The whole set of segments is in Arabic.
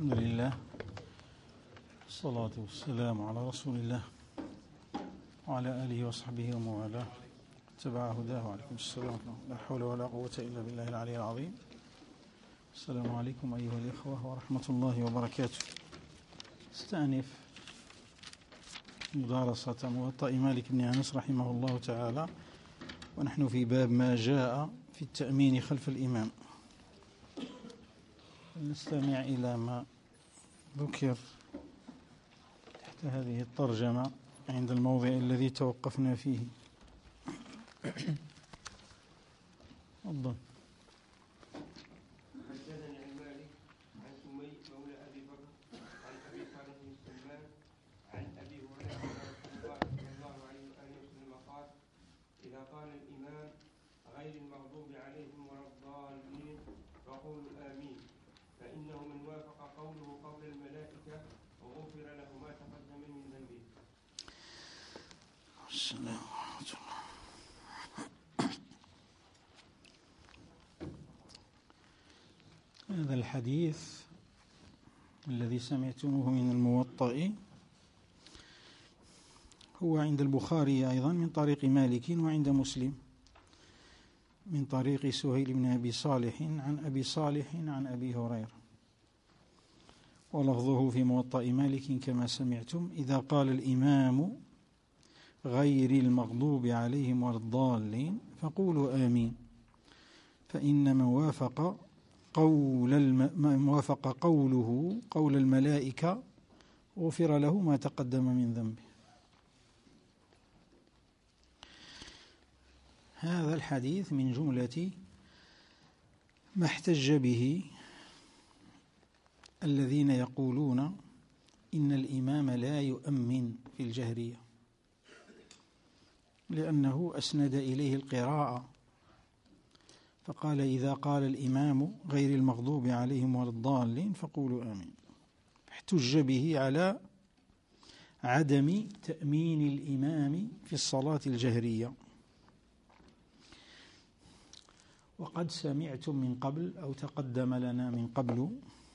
الحمد لله، الصلاة والسلام على رسول الله وعلى آله وصحبه ومن والاه اتبع هداه. وعليكم السلام، لا حول ولا قوة إلا بالله العلي العظيم. السلام عليكم أيها الإخوة ورحمة الله وبركاته. استأنف مدارسة موطأ مالك بن أنس رحمه الله تعالى، ونحن في باب ما جاء في التأمين خلف الإمام. نستمع إلى ما ذكر تحت هذه الترجمة عند الموضع الذي توقفنا فيه. تفضل. حدثني عن مالك عن سمي مولى ابي بكر عن ابي صالح بن سلمان عن ابي هريره رضي الله عليه واله وسلم قال: اذا قال الامام غير المغضوب عليهم ولا الضالين فقولوا امين، فانه من وافق قوله قول الملائكه وغفر له ما تقدم من ذنبه. السلام ورحمة الله. هذا الحديث الذي سمعتموه من الموطأ هو عند البخاري أيضا من طريق مالك، وعند مسلم من طريق سهيل بن أبي صالح عن أبي صالح عن أبي هريرة، ولفظه في موطأ مالك كما سمعتم: إذا قال الإمام غير المغضوب عليهم ولا الضالين فقولوا آمين، فإن من وافق قوله قول الملائكة غفر له ما تقدم من ذنبه. هذا الحديث من جملة ما احتج به الذين يقولون إن الإمام لا يؤمن في الجهرية، لأنه أسند إليه القراءة فقال: إذا قال الإمام غير المغضوب عليهم ولا الضالين فقولوا آمين. احتج به على عدم تأمين الإمام في الصلاة الجهرية. وقد سمعتم من قبل أو تقدم لنا من قبل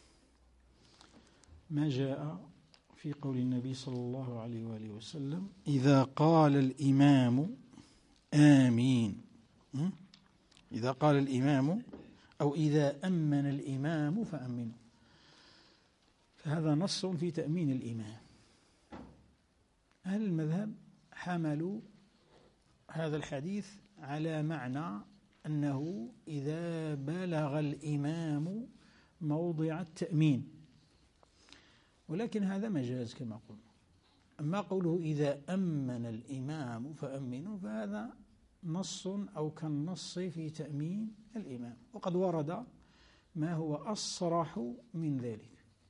ما جاء في قول النبي صلى الله عليه وآله وسلم: إذا قال الإمام آمين. إذا قال الإمام أو إذا أمن الإمام فأمنوا. فهذا نص في تأمين الإمام. أهل المذهب حملوا هذا الحديث على معنى أنه إذا بلغ الإمام موضع التأمين، ولكن هذا مجاز كما قلنا. أما قوله إذا أمن الإمام فأمنوا فهذا نص أو كالنص في تأمين الإمام، وقد ورد ما هو أصرح من ذلك: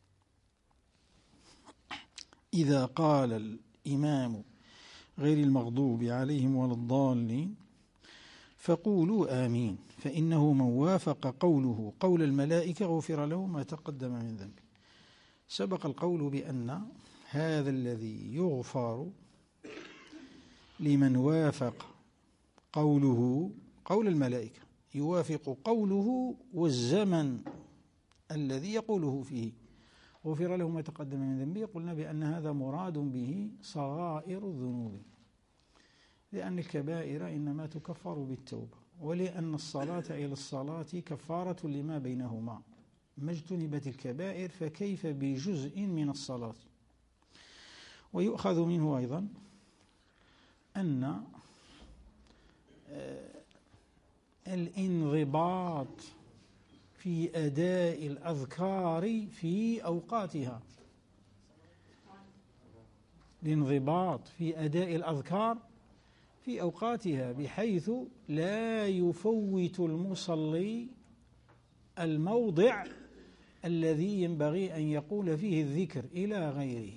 إذا قال الإمام غير المغضوب عليهم ولا الضالين فقولوا آمين، فإنه من وافق قوله قول الملائكة غفر له ما تقدم من ذنبه. سبق القول بأن هذا الذي يغفر لمن وافق قوله قول الملائكة يوافق قوله والزمن الذي يقوله فيه غفر له ما تقدم من ذنبه. قلنا بأن هذا مراد به صغائر الذنوب، لأن الكبائر إنما تكفر بالتوبة، ولأن الصلاة إلى الصلاة كفارة لما بينهما، ما اجتنبت الكبائر فكيف بجزء من الصلاة. ويؤخذ منه أيضا أن الانضباط في أداء الأذكار في أوقاتها، الانضباط في أداء الأذكار في أوقاتها بحيث لا يفوت المصلي الموضع الذي ينبغي أن يقول فيه الذكر إلى غيره.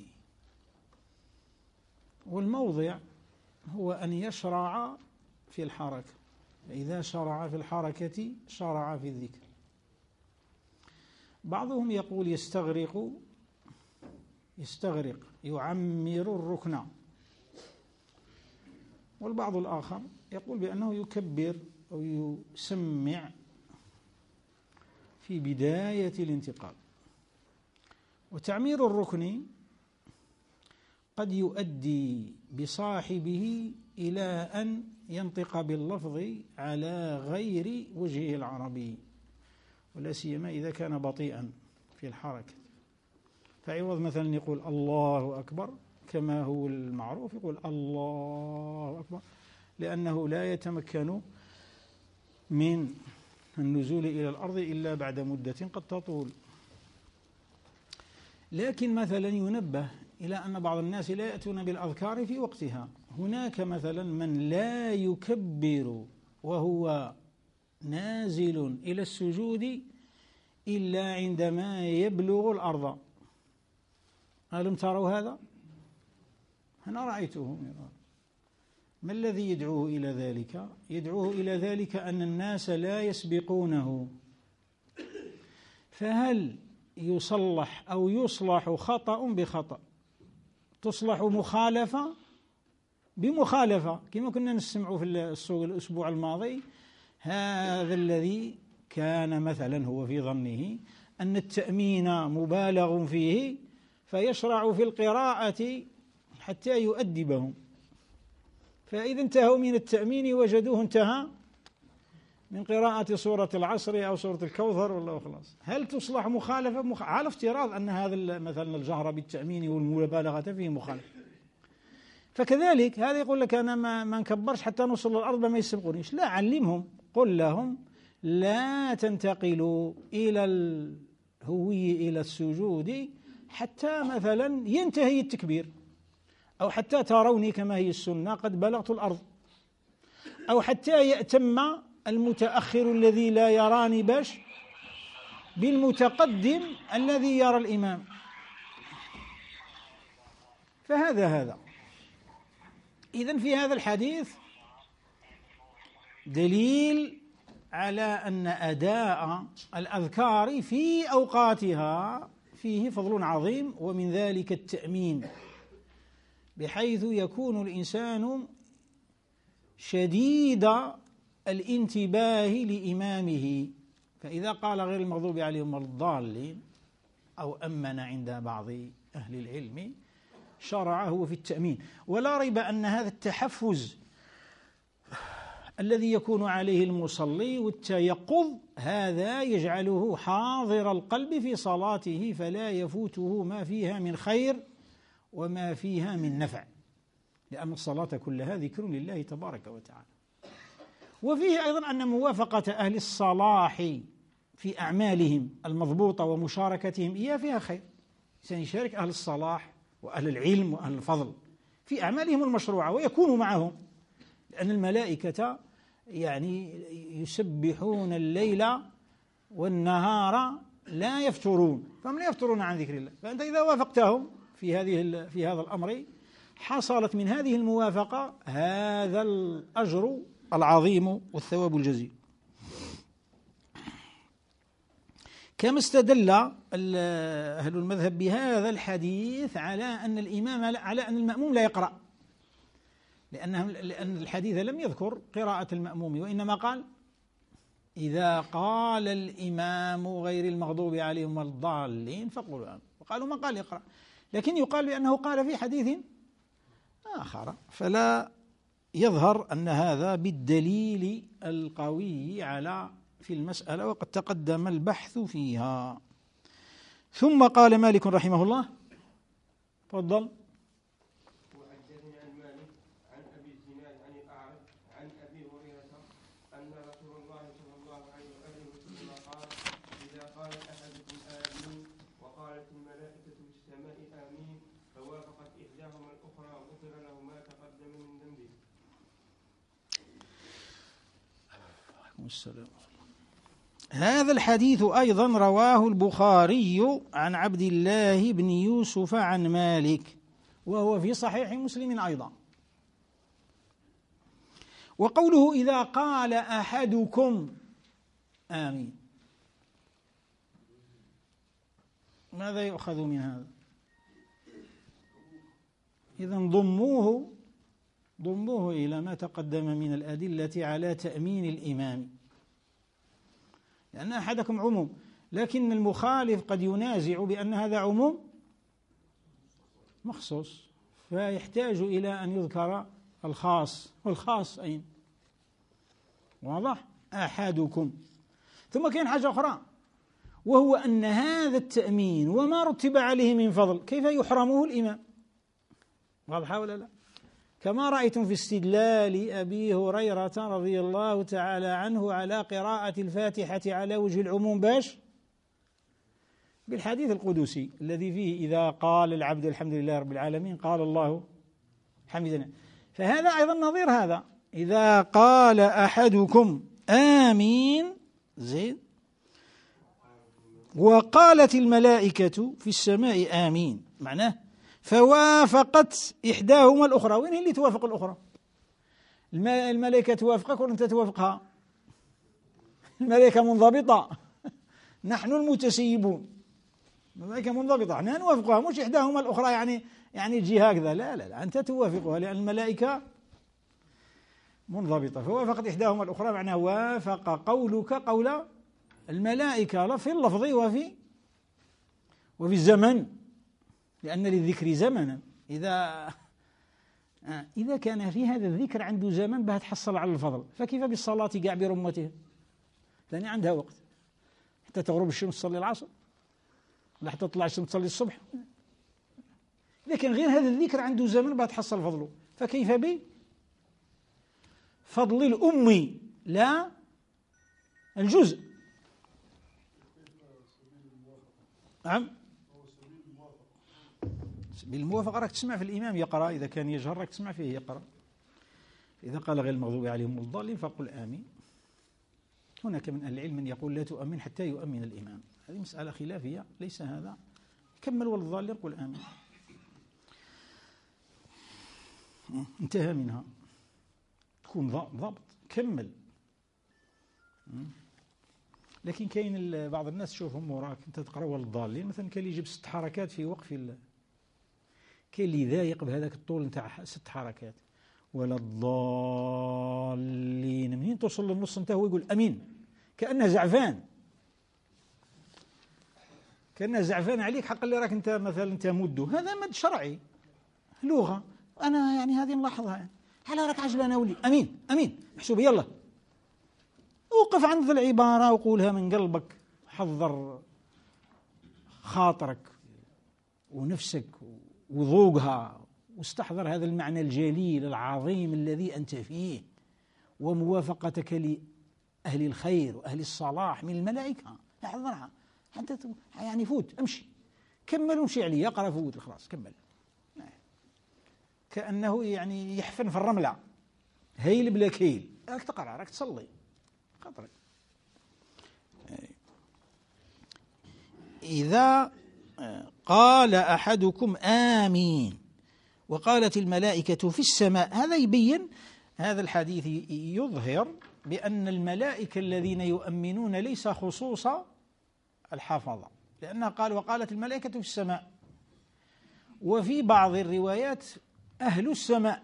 والموضع هو أن يشرع في الحركة، فإذا شرع في الحركة شرع في الذكر. بعضهم يقول يستغرق يعمر الركن، والبعض الآخر يقول بأنه يكبر أو يسمع في بداية الانتقال. وتعمير الركن قد يؤدي بصاحبه إلى أن ينطق باللفظ على غير وجهه العربي، ولا سيما إذا كان بطيئا في الحركة، فعوض مثلا يقول الله أكبر كما هو المعروف يقول الله أكبر، لأنه لا يتمكن من النزول إلى الأرض إلا بعد مدة قد تطول. لكن مثلا ينبه إلى أن بعض الناس لا يأتون بالأذكار في وقتها. هناك مثلا من لا يكبر وهو نازل إلى السجود إلا عندما يبلغ الأرض. ألم تروا هذا؟ أنا رأيته. ما الذي يدعوه إلى ذلك؟ يدعوه إلى ذلك أن الناس لا يسبقونه، فهل يصلح أو يصلح خطأ بخطأ؟ تصلح مخالفة بمخالفة، كما كنا نسمع في الأسبوع الماضي هذا الذي كان مثلا هو في ظنه أن التأمين مبالغ فيه فيشرع في القراءة حتى يؤدبهم، فإذا انتهوا من التأمين وجدوه انتهى من قراءة سورة العصر أو سورة الكوثر والله خلاص. هل تصلح مخالفة على افتراض أن هذا مثلا الجهر بالتأمين والمبالغة فيه مخالف؟ فكذلك هذا يقول لك أنا ما نكبرش حتى نوصل للأرض ما يسبقونيش. لا، علمهم، قل لهم لا تنتقلوا إلى الهوي إلى السجود حتى مثلا ينتهي التكبير، أو حتى تروني كما هي السنة قد بلغت الأرض، أو حتى يأتم المتأخر الذي لا يراني باش بالمتقدم الذي يرى الإمام. فهذا إذن في هذا الحديث دليل على أن أداء الأذكار في أوقاتها فيه فضل عظيم، ومن ذلك التأمين، بحيث يكون الإنسان شديد الانتباه لإمامه، فإذا قال غير المغضوب عليهم ولا الضالين أو أمن عند بعض أهل العلم شرع هو في التأمين. ولا ريب أن هذا التحفز الذي يكون عليه المصلي والتيقظ هذا يجعله حاضر القلب في صلاته، فلا يفوته ما فيها من خير وما فيها من نفع، لأن الصلاة كلها ذكر لله تبارك وتعالى. وفيه أيضا أن موافقة أهل الصلاح في أعمالهم المضبوطة ومشاركتهم إياه فيها خير. سيشارك أهل الصلاح وأهل العلم وأهل الفضل في أعمالهم المشروعة ويكونوا معهم، لأن الملائكة يعني يسبحون الليل والنهار لا يفترون، فهم لا يفترون عن ذكر الله. فأنت إذا وافقتهم في هذا الأمر حصلت من هذه الموافقة هذا الأجر العظيم والثواب الجزيل. كما استدل أهل المذهب بهذا الحديث على أن المأموم لا يقرأ، لأن الحديث لم يذكر قراءة المأموم، وإنما قال إذا قال الإمام غير المغضوب عليهم ولا الضالين فقولوا آمين، وقالوا ما قال يقرأ، لكن يقال بأنه قال في حديث آخر، فلا يظهر أن هذا بالدليل القوي في المسألة، وقد تقدم البحث فيها. ثم قال مالك رحمه الله، تفضل. وحدثني عن مالك عن أبي الزناد عن الأعرج عن أبي هريرة أن رسول الله صلى الله عليه وسلم قال إذا قال أحدكم آمين وقالت الملائكة في السماء آمين فوافقت إحداهما الأخرى غفر له ما تقدم من ذنبه. السلام. هذا الحديث أيضا رواه البخاري عن عبد الله بن يوسف عن مالك، وهو في صحيح مسلم أيضا. وقوله إذا قال أحدكم آمين، ماذا يؤخذ من هذا؟ إذن ضموه إلى ما تقدم من الأدلة على تأمين الإمام، لأن أحدكم عموم، لكن المخالف قد ينازع بأن هذا عموم مخصوص، فيحتاج إلى أن يذكر الخاص، والخاص أين؟ واضح؟ أحدكم. ثم كاين حاجة أخرى، وهو أن هذا التأمين وما رتب عليه من فضل كيف يحرمه الإمام؟ واضحة ولا لا؟ كما رأيتم في استدلال أبي هريرة رضي الله تعالى عنه على قراءة الفاتحة على وجه العموم باش بالحديث القدسي الذي فيه إذا قال العبد الحمد لله رب العالمين قال الله حمدنا. فهذا أيضا نظير هذا، إذا قال أحدكم آمين زين وقالت الملائكة في السماء آمين، معناه فوافقت إحداهما الأخرى. وين هي اللي توافق الأخرى؟ الملائكة توافقك ولا أنت توافقها؟ الملائكة منضبطة، نحن المتسيبون. الملائكة منضبطة، نحن نوافقها، مش إحداهما الأخرى يعني تجي هكذا، لا لا لا، أنت توافقها لأن الملائكة منضبطة. فوافقت إحداهما الأخرى معناه وافق قولك قول الملائكة في اللفظ وفي الزمن، لأن للذكر زمنا. إذا كان في هذا الذكر عنده زمن بها تحصل على الفضل، فكيف بالصلاة قاع برمته؟ لأن عندها وقت حتى تغرب الشمس تصلي العصر، لا حتى تطلع الشمس تصلي الصبح. لكن غير هذا الذكر عنده زمن بها تحصل فضله، فكيف بفضل الأم لا الجزء؟ نعم، بالموافقة راك تسمع في الإمام يقرأ، إذا كان يجهر راك تسمع فيه يقرأ. إذا قال غير المغضوب عليهم الضالين فقل آمين. هناك من أهل العلم من يقول لا تؤمن حتى يؤمن الإمام، هذه مسألة خلافية، ليس هذا كمل والضالين قل آمين، انتهى منها، تكون ضابط كمل. لكن كاين بعض الناس شوفهم وراك انت تقرا والضالين مثلا، كاين اللي يجيب 6 حركات في وقف كاين اللي يضايق بهذاك الطول نتاع 6 حركات ولا الضالين، منين توصل للنص انت هو يقول امين كانه زعفان، كانه زعفان عليك، حق اللي راك انت مثلا تمد، هذا مد شرعي لغه، انا يعني هذه نلاحظها، على راك عجلانه ولي امين امين محسوب، يلا وقف عند العبارة وقولها من قلبك، حضر خاطرك ونفسك وذوقها، واستحضر هذا المعنى الجليل العظيم الذي أنت فيه، وموافقتك لأهل الخير وأهل الصلاح من الملائكة، احضرها أنت يعني فوت امشي كمل وامشي عليه، يقرأ فوت خلاص كمل، كأنه يعني يحفن في الرملة، هيل بلا كيل، راك تقرأ راك تصلي خطرك. إذا قال أحدكم آمين وقالت الملائكة في السماء، هذا يبين، هذا الحديث يظهر بأن الملائكة الذين يؤمنون ليس خصوص الحفظة، لأنها قال وقالت الملائكة في السماء، وفي بعض الروايات أهل السماء،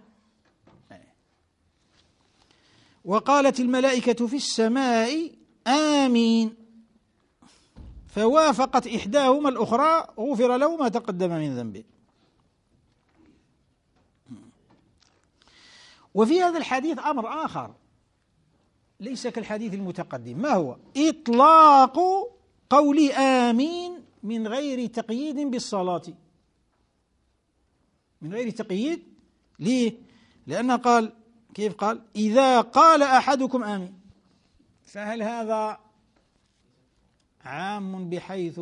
وقالت الملائكة في السماء آمين فوافقت إحداهما الأخرى غفر له ما تقدم من ذنبه. وفي هذا الحديث أمر آخر ليس كالحديث المتقدم، ما هو؟ إطلاق قول آمين من غير تقييد بالصلاة، من غير تقييد. ليه؟ لأنه قال كيف قال؟ إذا قال أحدكم آمين، فهل هذا عام بحيث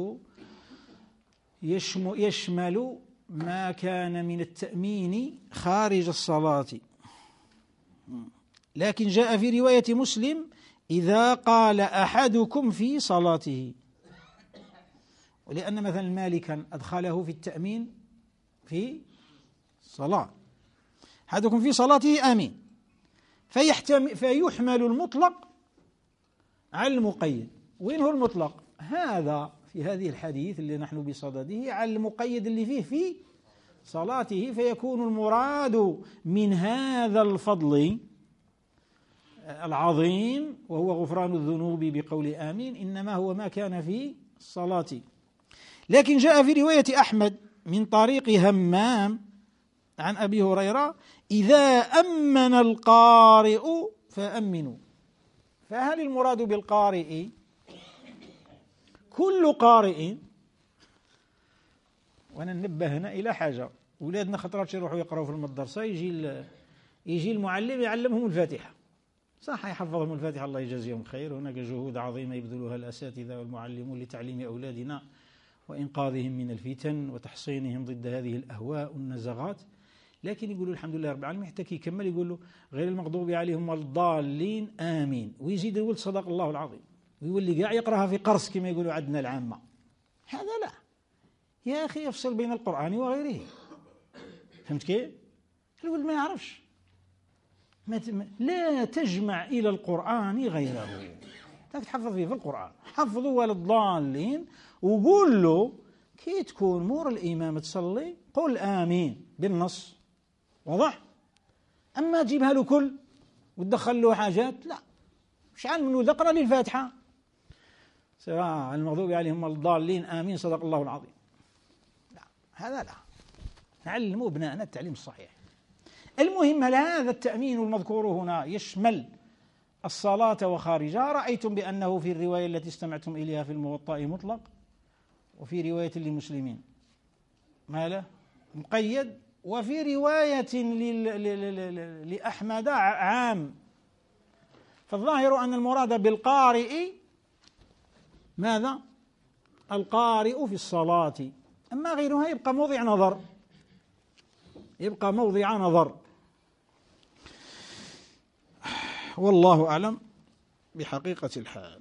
يشمل ما كان من التأمين خارج الصلاة؟ لكن جاء في رواية مسلم إذا قال أحدكم في صلاته، ولأن مثلا مالكا أدخله في التأمين في صلاة، أحدكم في صلاته آمين، فيحمل المطلق على المقيد. وين هو المطلق؟ هذا في هذه الحديث اللي نحن بصدده على المقيد اللي فيه في صلاته، فيكون المراد من هذا الفضل العظيم وهو غفران الذنوب بقول آمين إنما هو ما كان في الصلاة. لكن جاء في رواية أحمد من طريق همام عن أبي هريرة: إذا أمن القارئ فأمنوا. فهل المراد بالقارئ كل قارئ؟ وأنا ننبه هنا إلى حاجة: أولادنا خطرات يروحوا يقرأوا في المدرسة، يجي المعلم يعلمهم الفاتحة، صح، يحفظهم الفاتحة، الله يجازيهم خير. هناك جهود عظيمة يبذلها الأساتذة والمعلمون لتعليم أولادنا وإنقاذهم من الفتن وتحصينهم ضد هذه الأهواء والنزغات. لكن يقولوا الحمد لله رب العالمين، حتى كي يكمل يقولوا غير المغضوب عليهم والضالين آمين، ويزيد يقول صدق الله العظيم، ويولي قاع يقراها في قرص كما يقولوا عندنا العامة. هذا لا يا أخي، يفصل بين القرآن وغيره. فهمت كيف؟ الولد ما يعرفش، لا تجمع إلى القرآن غيره، تحفظ فيه في القرآن، حفظوا ولا الضالين، وقول له كي تكون مور الإمام تصلي قل آمين بالنص، واضح؟ أما تجيبها له كل وتدخل له حاجات، لا، شعال من اقرأ لي الفاتحة، سواء المغضوب عليهم الضالين آمين صدق الله العظيم، لا، هذا لا. نعلم أبنائنا التعليم الصحيح. المهم، هل هذا التأمين المذكور هنا يشمل الصلاة وخارجها؟ رأيتم بأنه في الرواية التي استمعتم إليها في الموطأ مطلق، وفي رواية للمسلمين ما له مقيد، وفي رواية لأحمد عام. فالظاهر أن المراد بالقارئ ماذا؟ القارئ في الصلاة، أما غيرها يبقى موضع نظر، يبقى موضع نظر، والله أعلم بحقيقة الحال.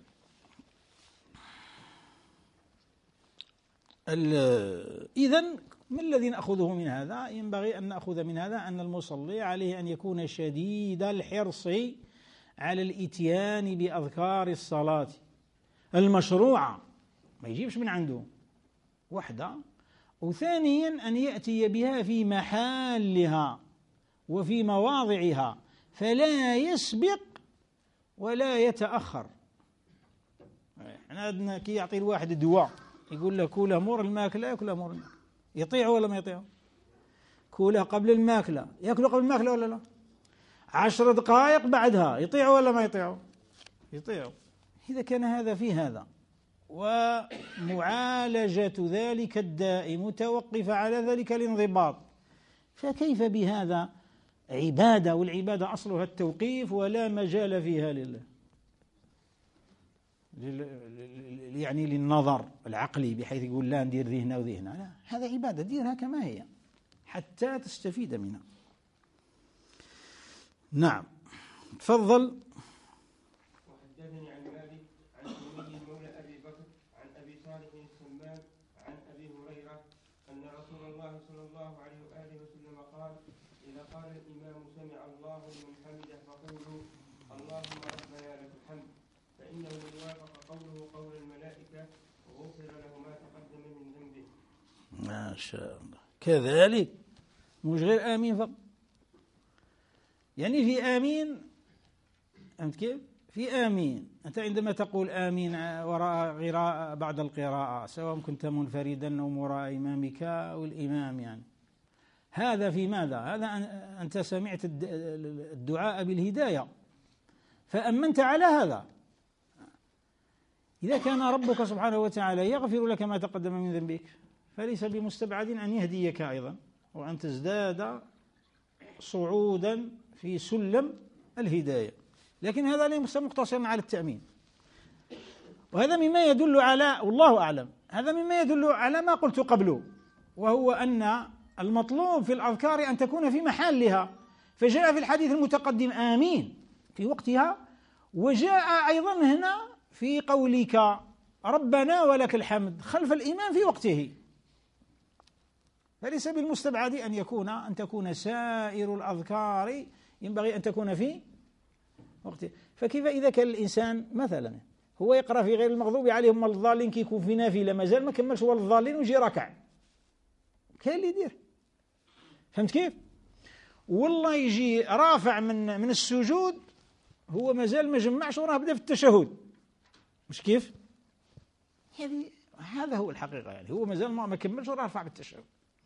إذن ما الذي نأخذه من هذا؟ ينبغي أن نأخذ من هذا أن المصلي عليه أن يكون شديد الحرص على الإتيان بأذكار الصلاة المشروعة، ما يجيبش من عنده وحدة، وثانيا أن يأتي بها في محلها وفي مواضعها، فلا يسبق ولا يتأخر. احنا عندنا كي يعطي الواحد الدواء يقول له كوله مور الماكلة، يأكله مور الماكلة، يطيعه ولا ما يطيعه؟ كوله قبل الماكلة، يأكله قبل الماكلة ولا لا؟ 10 دقائق بعدها، يطيعه ولا ما يطيعه؟ يطيعه. إذا كان هذا في هذا، ومعالجة ذلك الداء متوقفة على ذلك الانضباط، فكيف بهذا عبادة؟ والعبادة أصلها التوقيف ولا مجال فيها يعني للنظر العقلي، بحيث يقول لا ندير ذي هنا وذي هنا، لا، هذا عبادة ديرها كما هي حتى تستفيد منها. نعم، تفضل. وحدثني عن مالك عن سمي مولى أبي بكر عن أبي صالح السمان عن أبي هريرة أن رسول الله صلى الله عليه وآله وسلم قال: إذا قال الإمام سمع الله لمن حمده فقولوا اللهم ربنا لك الحمد، فإنه من وافق قوله قول الملائكة وغفر له ما تقدم من ذنبه. ما شاء الله. كذلك مش غير آمين فقط، يعني في آمين، فهمت كيف؟ في آمين أنت عندما تقول آمين وراء قراءة بعد القراءة، سواء كنت منفردا أو وراء إمامك أو الإمام، يعني هذا في ماذا؟ هذا أنت سمعت الدعاء بالهداية فأمنت على هذا. إذا كان ربك سبحانه وتعالى يغفر لك ما تقدم من ذنبك، فليس بمستبعد أن يهديك أيضا، وأن تزداد صعودا في سلم الهداية. لكن هذا ليس مقتصرا على التأمين، وهذا مما يدل على، والله أعلم، هذا مما يدل على ما قلت قبله، وهو أن المطلوب في الأذكار أن تكون في محلها، فجاء في الحديث المتقدم آمين في وقتها، وجاء أيضا هنا في قولك ربنا ولك الحمد خلف الإمام في وقته، فليس بالمستبعد أن تكون سائر الأذكار ينبغي أن تكون في وقته. فكيف إذا كان الإنسان مثلا هو يقرأ في غير المغضوب عليهم الضالين، كي يكون في نافلة مازال ما كملش ولا الضالين ويجي ركع، كاين اللي يدير، فهمت كيف؟ والله يجي رافع من السجود هو مازال ما جمعش وراه بدا في التشهد، مش كيف؟ هذا هو الحقيقة، يعني هو مازال ما كملش وراه رافع بالتشهد،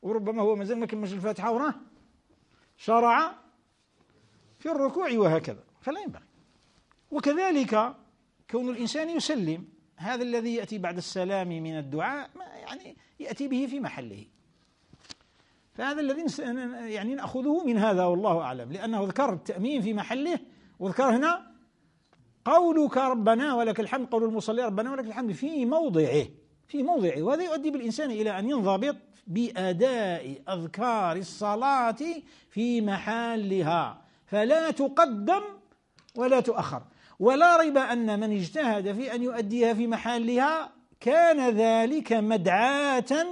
وربما هو مازال ما كملش الفاتحة وراه شرع في الركوع وهكذا، فلا ينبغي. وكذلك كون الإنسان يسلم، هذا الذي يأتي بعد السلام من الدعاء يعني يأتي به في محله، فهذا الذي يعني نأخذه من هذا والله أعلم، لأنه ذكر التأمين في محله، وذكر هنا قولك ربنا ولك الحمد، قول المصلي ربنا ولك الحمد في موضعه، وهذا يؤدي بالإنسان إلى أن ينضبط بأداء أذكار الصلاة في محلها، فلا تقدم ولا تؤخر. ولا ريب أن من اجتهد في أن يؤديها في محلها كان ذلك مدعاة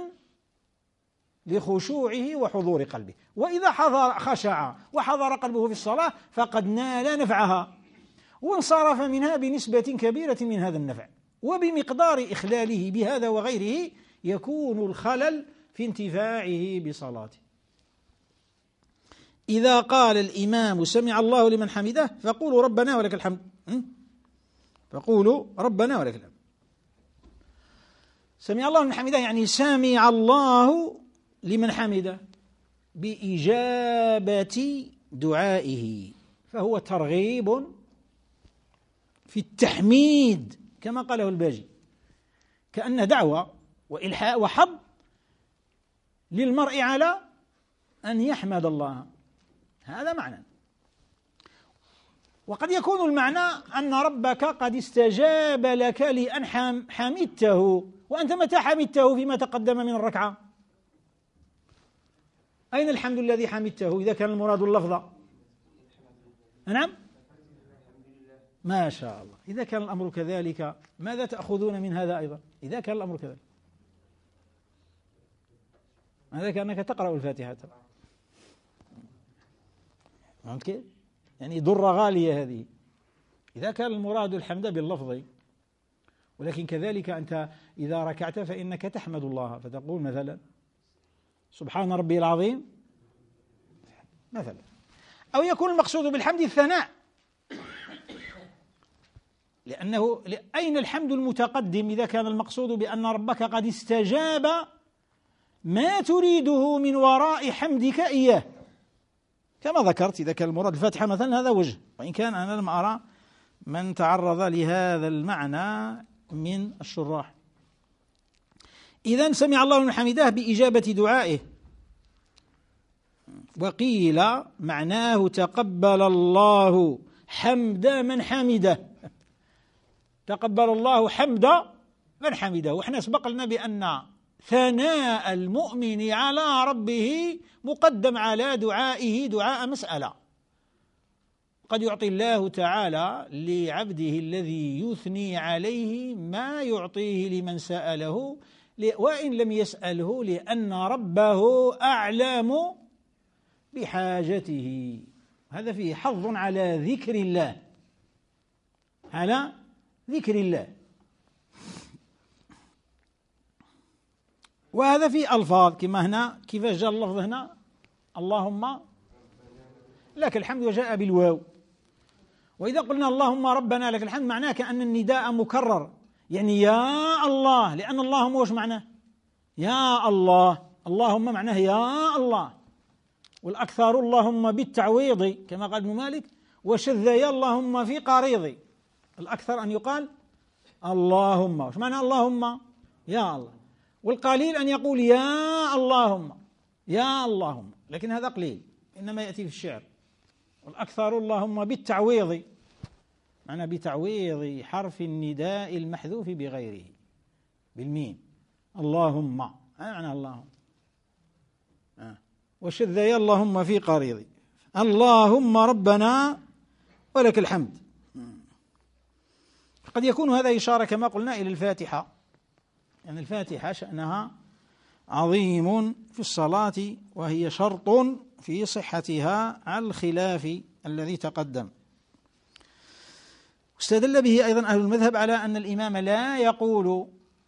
لخشوعه وحضور قلبه، وإذا خشع وحضر قلبه في الصلاة فقد نال نفعها وانصرف منها بنسبة كبيرة من هذا النفع، وبمقدار إخلاله بهذا وغيره يكون الخلل في انتفاعه بصلاته. إذا قال الإمام سمع الله لمن حمده فقولوا ربنا ولك الحمد، فقولوا ربنا ولك الحمد. سمع الله لمن حمده يعني سمع الله لمن حمده بإجابة دعائه، فهو ترغيب في التحميد كما قاله الباجي، كأن دعوة وإلحاء وحض للمرء على أن يحمد الله، هذا معنى. وقد يكون المعنى أن ربك قد استجاب لك لأن حمدته، وأنت متى حمدته فيما تقدم من الركعة؟ أين الحمد الذي حمدته إذا كان المراد اللفظ؟ نعم، ما شاء الله. إذا كان الأمر كذلك ماذا تأخذون من هذا أيضا؟ إذا كان الأمر كذلك هذا كأنك تقرأ الفاتحة، فهمت كيف؟ يعني ضرة غالية هذه إذا كان المراد الحمد باللفظ. ولكن كذلك أنت إذا ركعت فإنك تحمد الله، فتقول مثلا سبحان ربي العظيم مثلا، أو يكون المقصود بالحمد الثناء، لأنه أين الحمد المتقدم إذا كان المقصود بأن ربك قد استجاب ما تريده من وراء حمدك إياه، كما ذكرت إذا كان المراد الفاتحة مثلا هذا وجه، وإن كان أنا لم أرى من تعرض لهذا المعنى من الشراح. إذن سمع الله لمن حمده بإجابة دعائه، وقيل معناه تقبل الله حمد من حمده، تقبل الله حمد من حمده. وإحنا سبق لنا بأن ثناء المؤمن على ربه مقدم على دعائه دعاء مسألة، قد يعطي الله تعالى لعبده الذي يثني عليه ما يعطيه لمن سأله وإن لم يسأله، لأن ربه أعلم بحاجته. هذا فيه حظ على ذكر الله، على ذكر الله. وهذا في ألفاظ كما هنا، كيفاش جاء اللفظ هنا اللهم لك الحمد وجاء بالواو. وإذا قلنا اللهم ربنا لك الحمد معناه كأن النداء مكرر، يعني يا الله، لأن اللهم وش معناه؟ يا الله، اللهم معناه يا الله. والأكثر اللهم بالتعويض كما قال ابن مالك، وشذ يا اللهم في قريض، الأكثر أن يقال اللهم. وش معنى اللهم؟ يا الله. والقليل أن يقول يا اللهم، يا اللهم، لكن هذا قليل إنما يأتي في الشعر. والأكثر اللهم بالتعويض، معنى بتعويض حرف النداء المحذوف بغيره بالميم، اللهم، هذا معنى اللهم. وشذ يا اللهم في قريض، اللهم ربنا ولك الحمد. قد يكون هذا إشارة كما قلنا إلى الفاتحة، يعني الفاتحة شأنها عظيم في الصلاة، وهي شرط في صحتها على الخلاف الذي تقدم. استدل به أيضا أهل المذهب على أن الإمام لا يقول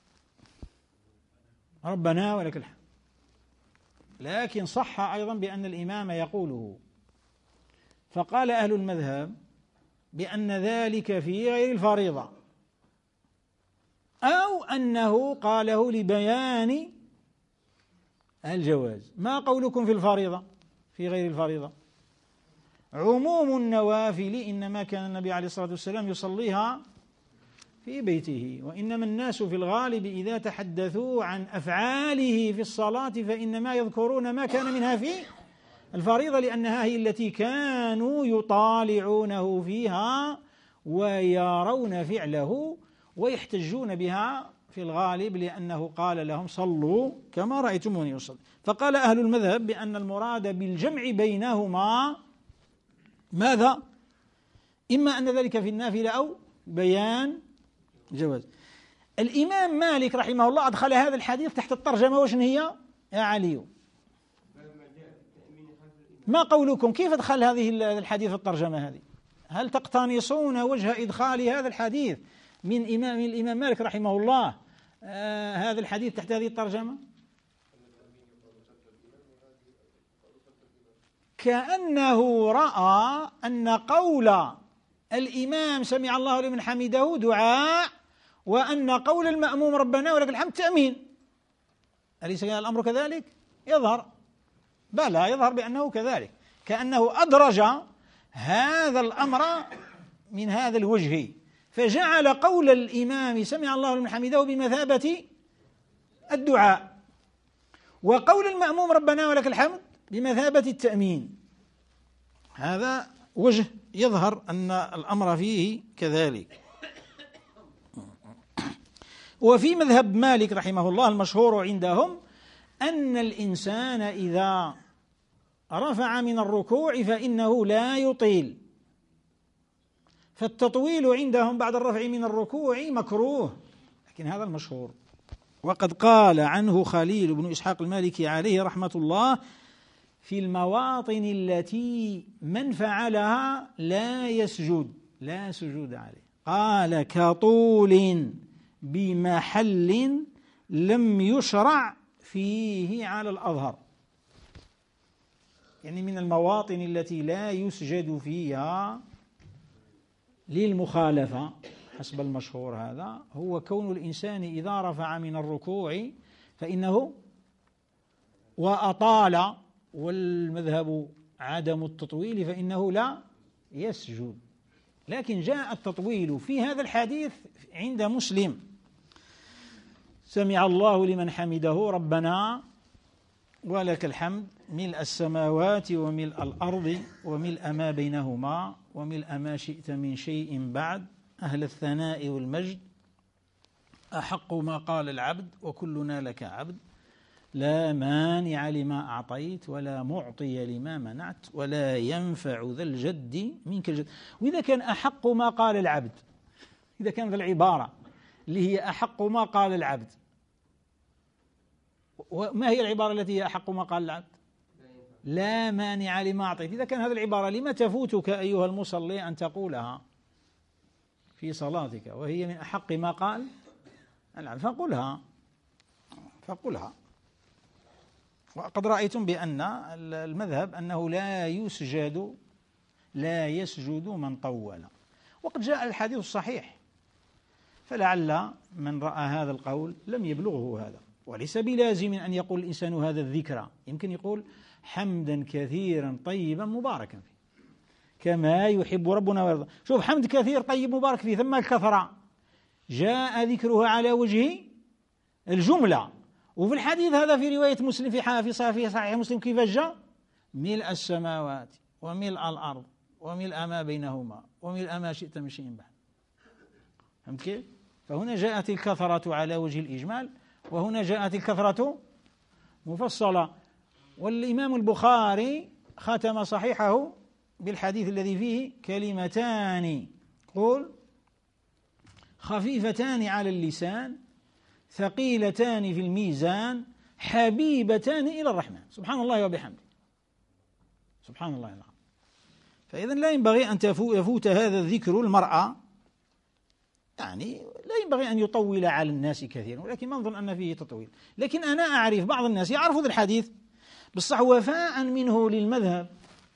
ربنا ولك الحمد، لكن صح أيضا بأن الإمام يقوله. فقال أهل المذهب بأن ذلك في غير الفريضة، أو أنه قاله لبيان الجواز. ما قولكم في الفريضة في غير الفريضة؟ عموم النوافل إنما كان النبي عليه الصلاة والسلام يصليها في بيته، وإنما الناس في الغالب إذا تحدثوا عن أفعاله في الصلاة فإنما يذكرون ما كان منها في الفريضة، لأنها هي التي كانوا يطالعونه فيها ويرون فعله ويحتجون بها في الغالب، لأنه قال لهم صلوا كما رأيتموني أصلي. فقال أهل المذهب بأن المراد بالجمع بينهما ماذا؟ إما أن ذلك في النافلة أو بيان جواز. الإمام مالك رحمه الله أدخل هذا الحديث تحت الترجمة وشن هي يا علي؟ ما قولكم كيف أدخل هذه الحديث الترجمة هذه؟ هل تقتنصون وجه إدخال هذا الحديث من الإمام مالك رحمه الله هذا الحديث تحت هذه الترجمة؟ كأنه رأى أن قول الإمام سمع الله لمن حمده دعاء، وأن قول المأموم ربنا ولك الحمد تأمين. أليس الأمر كذلك؟ يظهر بلى، يظهر بأنه كذلك، كأنه أدرج هذا الأمر من هذا الوجه، فجعل قول الإمام سمع الله لمن حمده بمثابة الدعاء، وقول المأموم ربنا ولك الحمد بمثابة التأمين. هذا وجه يظهر أن الأمر فيه كذلك. وفي مذهب مالك رحمه الله المشهور عندهم أن الإنسان إذا رفع من الركوع فإنه لا يطيل، فالتطويل عندهم بعد الرفع من الركوع مكروه، لكن هذا المشهور. وقد قال عنه خليل بن إسحاق المالكي عليه رحمة الله في المواطن التي من فعلها لا سجود عليه، قال كطول بمحل لم يشرع فيه على الأظهر، يعني من المواطن التي لا يسجد فيها للمخالفة حسب المشهور هذا هو كون الإنسان إذا رفع من الركوع فإنه وأطال، والمذهب عدم التطويل فإنه لا يسجد. لكن جاء التطويل في هذا الحديث عند مسلم سمع الله لمن حمده ربنا ولك الحمد ملء السماوات وملء الأرض وملء ما بينهما وملء ما شئت من شيء بعد أهل الثناء والمجد أحق ما قال العبد وكلنا لك عبد لا مانع لما أعطيت ولا معطي لما منعت ولا ينفع ذا الجد منك الجد. وإذا كان أحق ما قال العبد، إذا كان ذا العبارة اللي هي أحق ما قال العبد، وما هي العبارة التي هي أحق ما قال العبد؟ لا مانع لما أعطيت. إذا كان هذه العبارة لما تفوتك أيها المصلي أن تقولها في صلاتك وهي من أحق ما قال العبد فقلها. وقد رأيتم بأن المذهب أنه لا يسجد من طول، وقد جاء الحديث الصحيح، فلعل من رأى هذا القول لم يبلغه هذا. وليس بلازم أن يقول الإنسان هذا الذكر، يمكن يقول حمدا كثيرا طيبا مباركا فيه كما يحب ربنا ويرضى. شوف، حمد كثير طيب مبارك فيه ثم الكثرة جاء ذكرها على وجه الجملة. وفي الحديث هذا في رواية مسلم في صحيح مسلم كيف جاء؟ ملء السماوات وملء الأرض وملء ما بينهما وملء ما شئت من شيء بعد. فهمت كيف؟ فهنا جاءت الكثرة على وجه الإجمال، وهنا جاءت الكثرة مفصلة. والإمام البخاري ختم صحيحه بالحديث الذي فيه كلمتان قل خفيفتان على اللسان ثقيلتان في الميزان حبيبتان إلى الرحمن سبحان الله وبحمده. سبحان الله العظيم. فإذا لا ينبغي أن يفوت هذا الذكر المرأة، يعني لا ينبغي أن يطول على الناس كثيرا، ولكن ما نظن أن فيه تطويل. لكن أنا أعرف بعض الناس يعرف هذا الحديث بالصح وفاء منه للمذهب.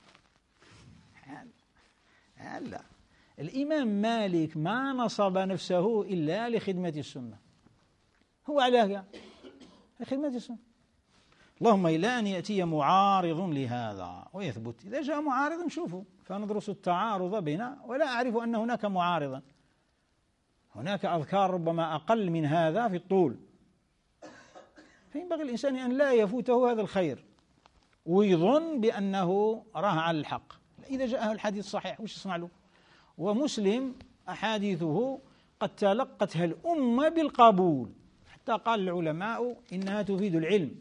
لا، الإمام مالك ما نصب نفسه إلا لخدمة السنة، هو على خدمة السنة. اللهم إلا أن يأتي معارض لهذا ويثبت. إذا جاء معارض نشوفه فندرس التعارض بنا، ولا أعرف أن هناك معارضا. هناك أذكار ربما أقل من هذا في الطول، فينبغي الإنسان أن لا يفوته هذا الخير ويظن بأنه راه على الحق. إذا جاءه الحديث صحيح وش يصنع له؟ ومسلم أحاديثه قد تلقتها الأمة بالقبول، حتى قال العلماء إنها تفيد العلم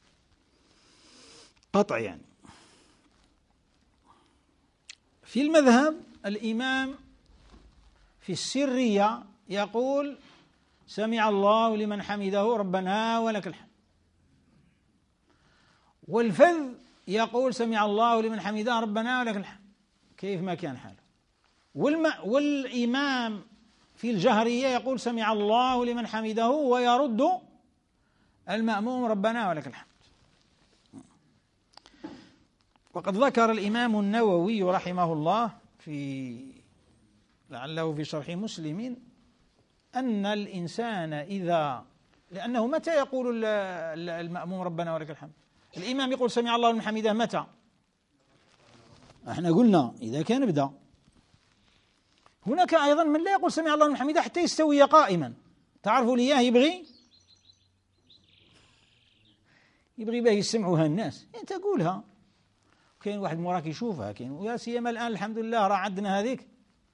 قطع. يعني في المذهب الإمام في السرية يقول سمع الله لمن حمده ربنا ولك الحمد، والفذ يقول سمع الله لمن حمده ربنا ولك الحمد كيف ما كان حاله، والإمام في الجهرية يقول سمع الله لمن حمده ويرد المأموم ربنا ولك الحمد. وقد ذكر الإمام النووي رحمه الله لعله في شرح مسلم أن الإنسان لأنه متى يقول المأموم ربنا ولك الحمد؟ الإمام يقول سمع الله لمن حمده متى؟ احنا قلنا إذا كان بدأ. هناك أيضا من لا يقول سمع الله لمن حمده حتى يستوي قائما. تعرفوا لياه يبغي به يسمعوها الناس، انت قولها، كاين واحد موراك يشوفها، كاين ويا سيما الآن الحمد لله راه عندنا هذيك،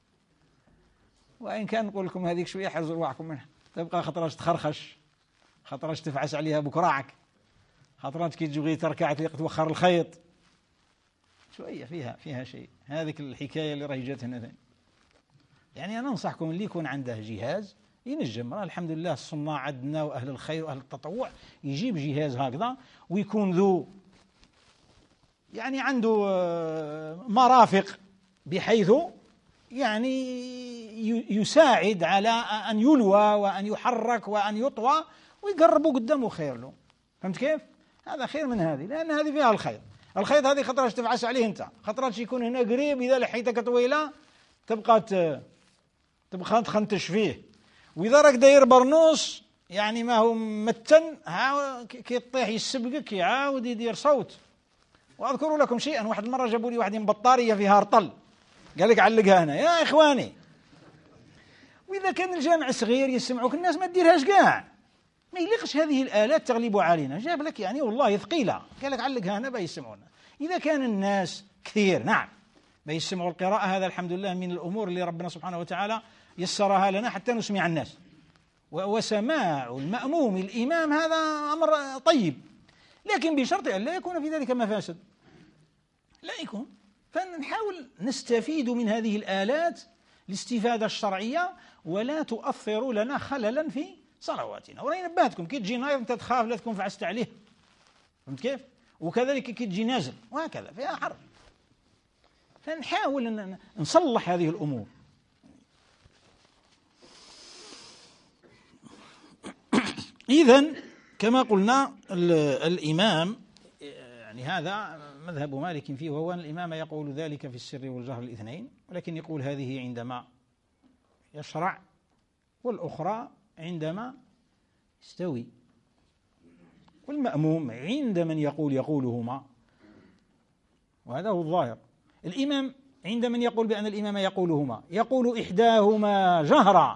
وإن كان نقول لكم هذيك شوية حرزوا رواحكم منها، تبقى خطراش تخرخش، خطراش تفعس عليها بكراعك، خطرات كي تجي تركع توخر الخيط شوية فيها شيء. هذيك الحكاية اللي راهي جات هنا ثاني. يعني أنا أنصحكم اللي يكون عنده جهاز ينجم، الحمد لله الصناع عندنا وأهل الخير وأهل التطوع يجيب جهاز هكذا ويكون ذو يعني عنده مرافق بحيث يعني يساعد على أن يلوى وأن يحرك وأن يطوى ويقربوا قدامه خير له. فهمت كيف؟ هذا خير من هذه، لأن هذه فيها الخير. الخيط هذه خطرات تفعس عليه أنت، خطرات يكون هنا قريب، إذا لحيتك طويلة تبقى تخنتش فيه، وإذا راك داير برنوس يعني ما هو متن كي يطيح يسبقك يعاود يدير صوت. وأذكر لكم شيئا، واحد المرة جابوا لي واحد بطارية فيها رطل، قال لك علقها هنا يا إخواني، وإذا كان الجامع صغير يسمعوك الناس ما تديرهاش كاع، ما يليقش هذه الآلات تغلب علينا. جاب لك يعني والله ثقيلة، قال لك علقها هنا بيسمعونا. إذا كان الناس كثير نعم بيسمعوا القراءة، هذا الحمد لله من الأمور اللي ربنا سبحانه وتعالى يسرها لنا حتى نسمع الناس. وسماع المأموم الإمام هذا أمر طيب، لكن بشرط أن لا يكون في ذلك مفاسد، لا يكون. فنحاول نستفيد من هذه الآلات الاستفادة الشرعية ولا تؤثر لنا خللا في صلواتنا. ورأي نبهتكم كي تجي نايض أنت تخاف لا تكون فعست عليه، فهمت كيف؟ وكذلك كي تجي نازل وهكذا فيها حرج. فنحاول أن نصلح هذه الأمور. إذن كما قلنا الإمام يعني هذا مذهب مالك فيه، وهو أن الإمام يقول ذلك في السر والجهر الاثنين، ولكن يقول هذه عندما يشرع والأخرى عندما يستوي، والمأموم عند من يقولهما، وهذا هو الظاهر. الإمام عند من يقول بأن الإمام يقولهما يقول إحداهما جهرا.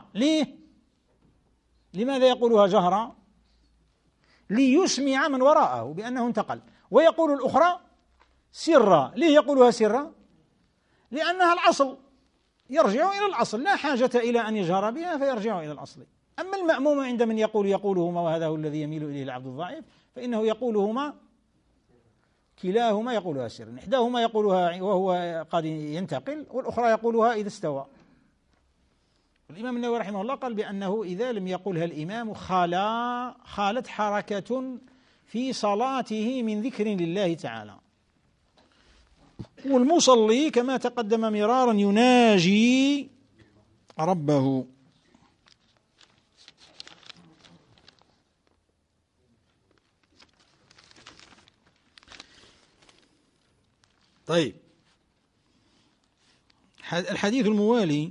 لماذا يقولها جهرا؟ ليسمع من وراءه بأنه انتقل. ويقول الأخرى سرا. ليه يقولها سرا؟ لأنها الأصل، يرجع إلى الأصل، لا حاجة إلى أن يجهر بها فيرجع إلى الأصل. أما المأموم عند من يقولهما، وهذا هو الذي يميل إليه العبد الضعيف، فإنه يقولهما كلاهما يقولها سرا، إحداهما يقولها وهو قد ينتقل، والأخرى يقولها إذا استوى. الإمام النووي رحمه الله قال بأنه إذا لم يقولها الإمام خالت حركة في صلاته من ذكر لله تعالى. والمصلي كما تقدم مرارا يناجي ربه. طيب، الحديث الموالي.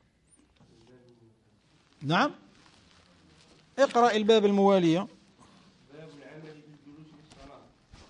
نعم، اقرأ الباب الموالية. باب العمل بالجلوس للصلاة.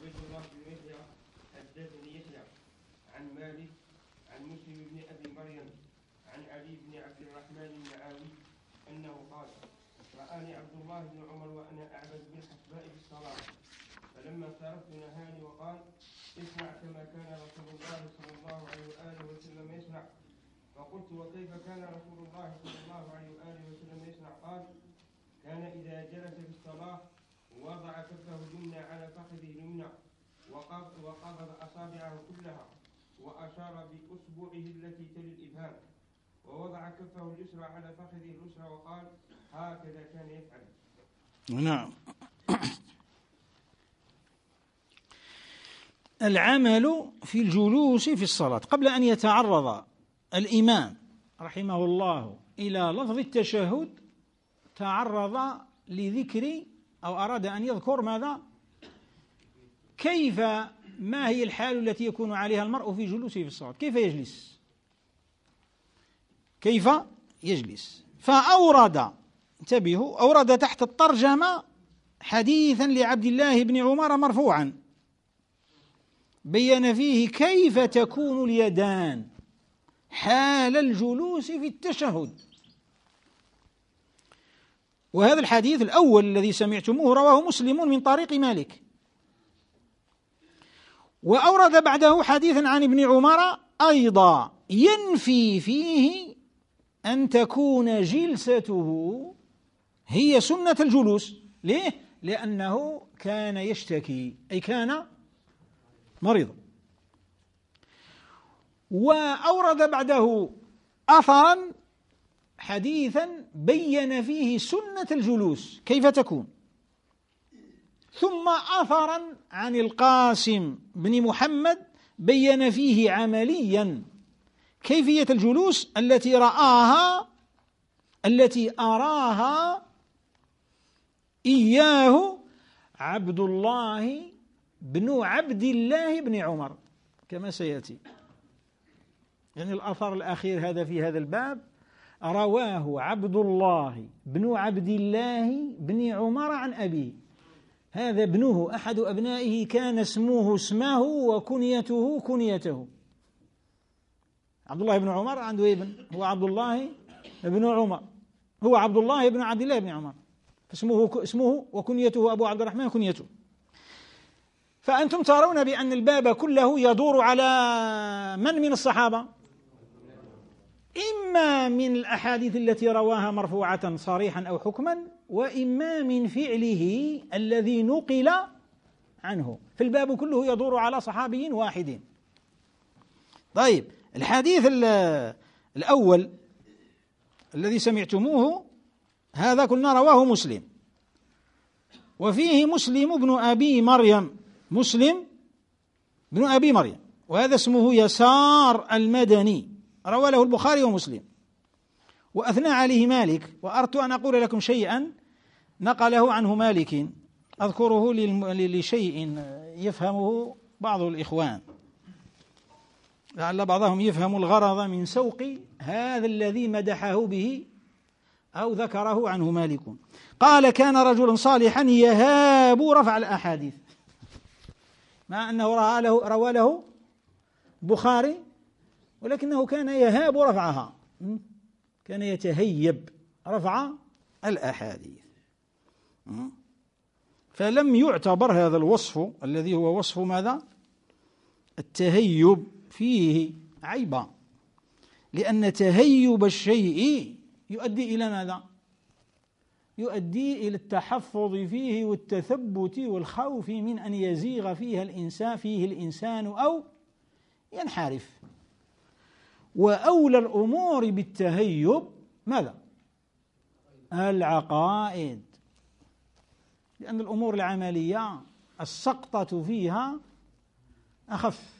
عبيد الله بن يحيى حدثني يحيى عن مالك عن مسلم بن أبي مريم عن علي بن عبد الرحمن المعاوي أنه قال: رآني عبد الله بن عمر وأنا أعبد بالحسباء في الصلاة، فلما صرفت نهاني وقال: اصنع كما كان رسول الله صلى الله عليه وآله وسلم يصنع. فقلت: وكيف كان رسول الله صلى الله عليه وآله وسلم يصنع؟ قال: كان إذا جلس في الصلاة وضع كفه اليمنى على فخذه اليمنى وقبض أصابعه كلها وأشار بأصبعه التي تلي الإبهام، ووضع كفه اليسرى على فخذه اليسرى وقال: هكذا كان يفعل. نعم. العمل في الجلوس في الصلاة قبل أن يتعرض الإمام رحمه الله إلى لفظ التشهد تعرض لذكر أو أراد أن يذكر ماذا؟ كيف، ما هي الحال التي يكون عليها المرء في جلوسه في الصلاة؟ كيف يجلس؟ كيف يجلس؟ فأورد، انتبهوا، أورد تحت الترجمة حديثا لعبد الله بن عمر مرفوعا بين فيه كيف تكون اليدان حال الجلوس في التشهد. وهذا الحديث الأول الذي سمعتموه رواه مسلم من طريق مالك، وأورد بعده حديثا عن ابن عمر أيضا ينفي فيه أن تكون جلسته هي سنة الجلوس. ليه؟ لأنه كان يشتكي، أي كان مريضا. وأورد بعده أثرا حديثا بين فيه سنة الجلوس كيف تكون، ثم أثرا عن القاسم بن محمد بين فيه عمليا كيفية الجلوس التي أراها إياه عبد الله بن عمر كما سيأتي. يعني الأثر الأخير هذا في هذا الباب رواه عبد الله بن عمر عن أبيه. هذا ابنه أحد أبنائه كان اسمه وكنيته كنيته. عبد الله بن عمر عنده ابن هو عبد الله بن عمر، هو عبد الله بن عبد الله بن عمر، اسمه وكنيته أبو عبد الرحمن كنيته. فأنتم ترون بأن الباب كله يدور على من الصحابة، إما من الأحاديث التي رواها مرفوعة صريحا أو حكما، وإما من فعله الذي نقل عنه. فالباب كله يدور على صحابي واحد. طيب، الحديث الأول الذي سمعتموه هذا قلنا رواه مسلم، وفيه مسلم بن أبي مريم، وهذا اسمه يسار المدني، روى له البخاري ومسلم، وأثنى عليه مالك. وأردت أن أقول لكم شيئا نقله عنه مالك أذكره لشيء يفهمه بعض الإخوان، لعل بعضهم يفهم الغرض من سوق هذا الذي مدحه به أو ذكره عنه مالك. قال: كان رجل صالحا يهاب رفع الأحاديث، مع أنه روى له بخاري، ولكنه كان يهاب رفعها، كان يتهيب رفع الأحاديث. فلم يعتبر هذا الوصف الذي هو وصف ماذا؟ التهيب فيه عيبا، لأن تهيب الشيء يؤدي إلى ماذا؟ يؤدي إلى التحفظ فيه والتثبت والخوف من أن يزيغ فيه الإنسان أو ينحرف. وأولى الأمور بالتهيب ماذا؟ العقائد، لأن الأمور العملية السقطة فيها أخف.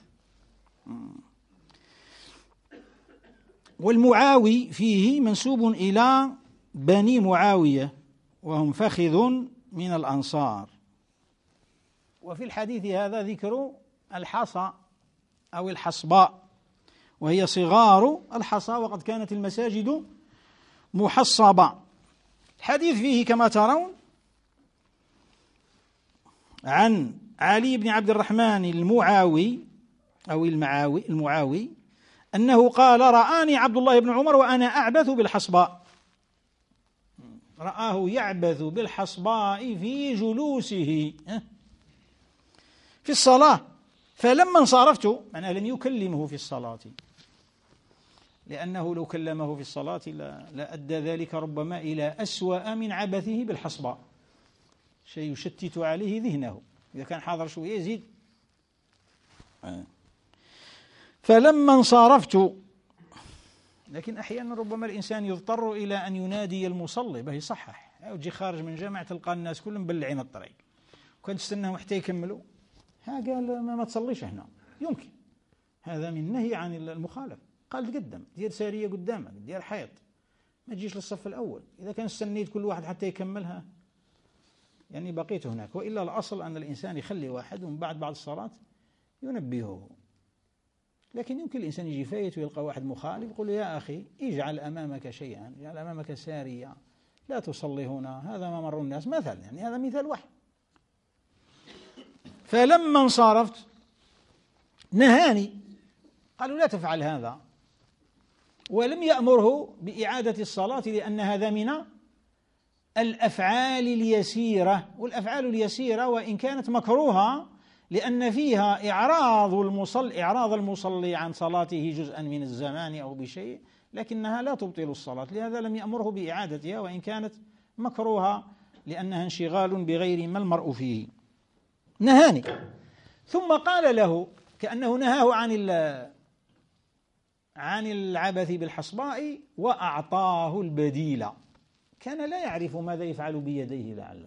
والمعاوي فيه منسوب إلى بني معاوية، وهم فخذ من الأنصار. وفي الحديث هذا ذكر الحصى أو الحصباء، وهي صغار الحصى، وقد كانت المساجد محصبة. الحديث فيه كما ترون عن علي بن عبد الرحمن المعاوي أو المعاوي أنه قال: رآني عبد الله بن عمر وأنا أعبث بالحصباء. رآه يعبث بالحصباء في جلوسه في الصلاة، فلما انصرفت، معناه لم يكلمه في الصلاة، لأنه لو كلمه في الصلاة لأدى ذلك ربما إلى أسوأ من عبثه بالحصباء، شيء يشتت عليه ذهنه، إذا كان حاضر شوية يزيد. فلما انصرفت، لكن أحيانا ربما الإنسان يضطر إلى أن ينادي المصلي به يصحح، أو تجي خارج من جامع تلقى الناس كلهم مبلعين الطريق، وكان تستناهم حتى يكملوا، قال ما تصليش هنا، يمكن هذا من نهي عن المخالف. قال تقدم، دير سارية قدامك، دير حيط، ما تجيش للصف الأول. إذا كان استنيت كل واحد حتى يكملها يعني بقيت هناك. وإلا الأصل أن الإنسان يخلي واحد ومن بعد الصلاة ينبهه. لكن يمكن الإنسان يجي فايت ويلقى واحد مخالف يقول له: يا أخي اجعل أمامك شيئا، اجعل أمامك سارية، لا تصلي هنا، هذا ما مر الناس، مثلا، يعني هذا مثال واحد. فلما انصرفت نهاني، قالوا: لا تفعل هذا، ولم يأمره بإعادة الصلاة، لأن هذا من الأفعال اليسيرة. والأفعال اليسيرة وإن كانت مكروهة لأن فيها إعراض المصلي عن صلاته جزءا من الزمان أو بشيء، لكنها لا تبطل الصلاة، لهذا لم يأمره بإعادتها وإن كانت مكروهة، لأنها انشغال بغير ما المرء فيه. نهاني، ثم قال له كأنه نهاه عن العبث بالحصباء وأعطاه البديل. كان لا يعرف ماذا يفعل بيديه لعله.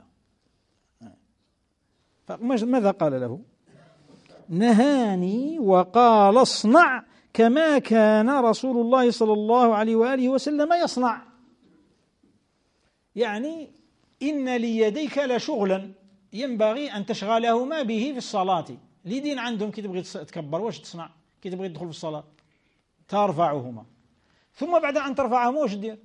فماذا قال له؟ نهاني وقال: اصنع كما كان رسول الله صلى الله عليه وآله وسلم يصنع. يعني إن ليديك لشغلا ينبغي أن تشغلهما به في الصلاة. لدين عندهم كي تبغي تكبر واش تصنع؟ كي تبغي تدخل في الصلاة ترفعهما، ثم بعد أن ترفعهما واش دير؟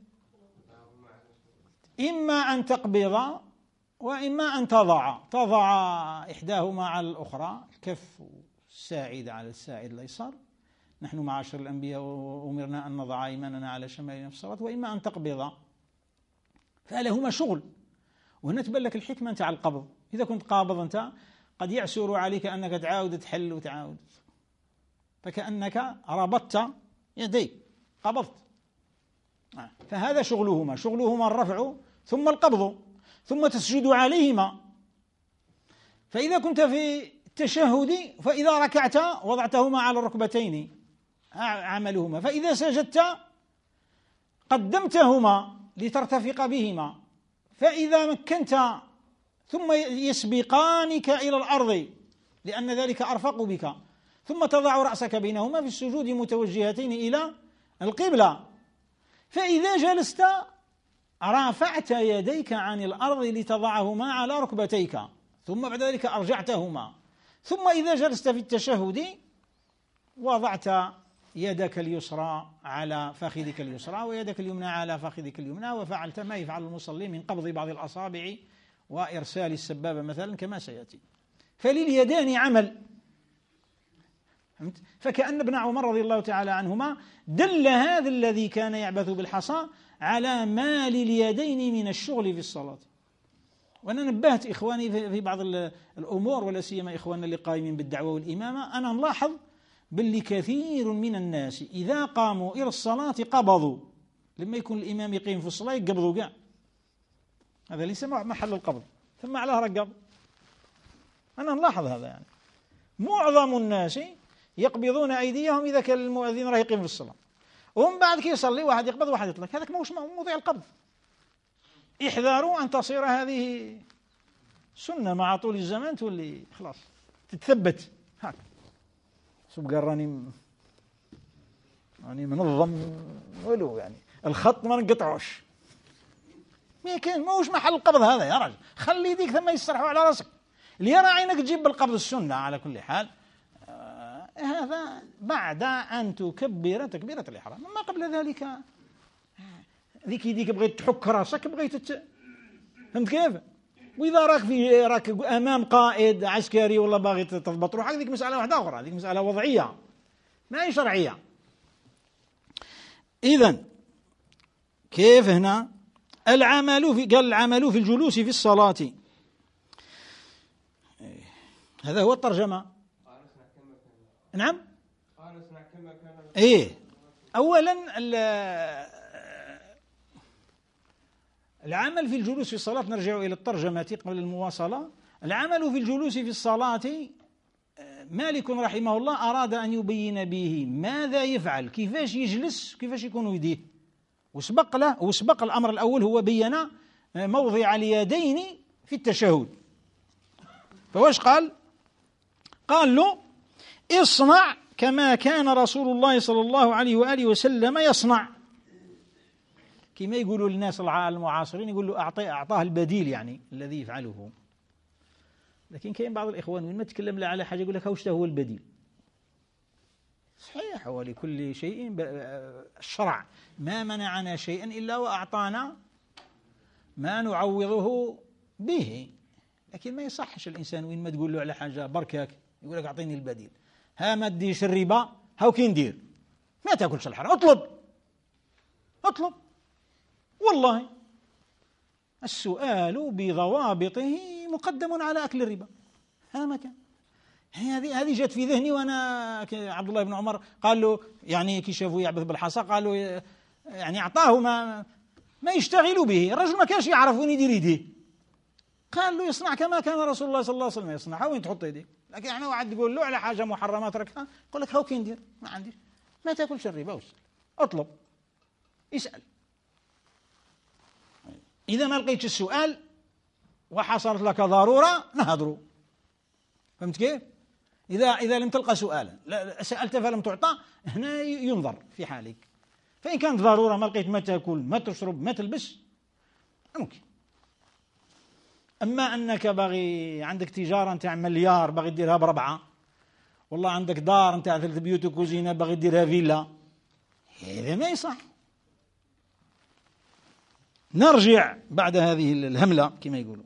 إما أن تقبض وإما أن تضع إحداهما على الأخرى، الكف الساعد على الساعد الأيسر، نحن معاشر الأنبياء أمرنا أن نضع أيماننا على شمالنا في الصلاة، وإما أن تقبض، فلهما شغل. وهنا تبان لك الحكمة أنت على القبض. إذا كنت قابض أنت قد يعسر عليك أنك تعاود تحل وتعاود، فكأنك ربطت يديك، قبضت. فهذا شغلهما الرفع ثم القبض ثم تسجد عليهما. فإذا كنت في التشهد فإذا ركعت وضعتهما على الركبتين عملهما، فإذا سجدت قدمتهما لترتفق بهما، فإذا مكنت ثم يسبقانك إلى الأرض لأن ذلك أرفق بك، ثم تضع رأسك بينهما في السجود متوجهتين إلى القبلة. فإذا جلست رافعت يديك عن الأرض لتضعهما على ركبتيك، ثم بعد ذلك أرجعتهما، ثم إذا جلست في التشهد وضعت يدك اليسرى على فخذك اليسرى ويدك اليمنى على فخذك اليمنى، وفعلت ما يفعل المصلي من قبض بعض الأصابع وإرسال السبابة مثلا كما سيأتي. فلليدان عمل. فكأن ابن عمر رضي الله تعالى عنهما دل هذا الذي كان يعبث بالحصى على ما لليدين من الشغل في الصلاة. وأنا نبهت إخواني في بعض الأمور، ولا سيما إخواننا اللي قائمين بالدعوة والإمامة، أنا نلاحظ بل كثير من الناس إذا قاموا إلى الصلاة قبضوا، لما يكون الإمام يقيم في الصلاة يقبضوا قاع، هذا ليس محل القبض، ثم على رقب. أنا نلاحظ هذا، يعني معظم الناس يقبضون أيديهم إذا كان المؤذن راه يقيم في الصلاة، ومن بعد كي يصلي واحد يقبض واحد يطلق، هذاك ماهوش موضوع القبض. احذروا أن تصير هذه سنة مع طول الزمان تولي خلاص تتثبت هاك. سبقا راني منظم ولو يعني الخط ما نقطعوش، ما كان ماهوش محل القبض هذا يا راجل. خلي يديك ثم يسرحوا على راسك، اللي يرى عينك تجيب بالقبض السنة على كل حال. هذا بعد أن تكبر تكبيرة الإحرام، ما قبل ذلك ذيك يديك بغيت تحك راسك، بغيت فهمت كيف؟ وإذا راك أمام قائد عسكري والله باغي تضبط روحك، هذيك مسألة واحدة أخرى، هذيك مسألة وضعية ما هي شرعية. إذن كيف هنا قال العمل في الجلوس في الصلاة، هذا هو الترجمة. نعم. إيه، أولا العمل في الجلوس في الصلاة، نرجع إلى الترجمة قبل المواصلة. العمل في الجلوس في الصلاة مالك رحمه الله أراد أن يبين به ماذا يفعل، كيفاش يجلس، كيفاش يكون يديه، وسبق الأمر الأول هو بين موضع اليدين في التشهد. فواش قال له اصنع كما كان رسول الله صلى الله عليه وآله وسلم يصنع. كما يقولوا الناس المعاصرين، يقول له أعطاه البديل يعني الذي يفعله. لكن كاين بعض الإخوان وين ما تكلم لا على حاجة يقول لك واش هو البديل. صحيح، ولكل شيء الشرع ما منعنا شيئا إلا وأعطانا ما نعوضه به. لكن ما يصحش الإنسان وين ما تقول له على حاجة بركاك يقول لك أعطيني البديل. ها ما تديش الربا، هاو كي ندير، ما تاكلش الحرام، اطلب. والله السؤال بضوابطه مقدم على أكل الربا. هذا ما كان. هذه جات في ذهني وأنا عبد الله بن عمر قال له يعني كي شافوا يعبث بالحصى قال له يعني أعطاه ما يشتغل به. الرجل ما كانش يعرف وين يدير يديه، قال له يصنع كما كان رسول الله صلى الله عليه وسلم يصنع. وين تحط يديك؟ لكن احنا واحد تقول له على حاجة محرمة تركها، يقول لك هاو كي ندير، ما عنديش، ما تاكلش الربا، اطلب، اسأل. إذا ما لقيتش السؤال وحصلت لك ضرورة نهضروا. فهمت كيف؟ إذا لم تلقى سؤالا، سألت فلم تعطى، هنا ينظر في حالك. فإن كانت ضرورة ما لقيت ما تأكل ما تشرب ما تلبس ممكن. أما أنك باغي عندك تجارة نتاع مليار باغي تديرها ب4، والله عندك دار نتاع 3 بيوت وكوزينة باغي تديرها فيلا، هذا ما يصح. نرجع بعد هذه الهملة كما يقولون.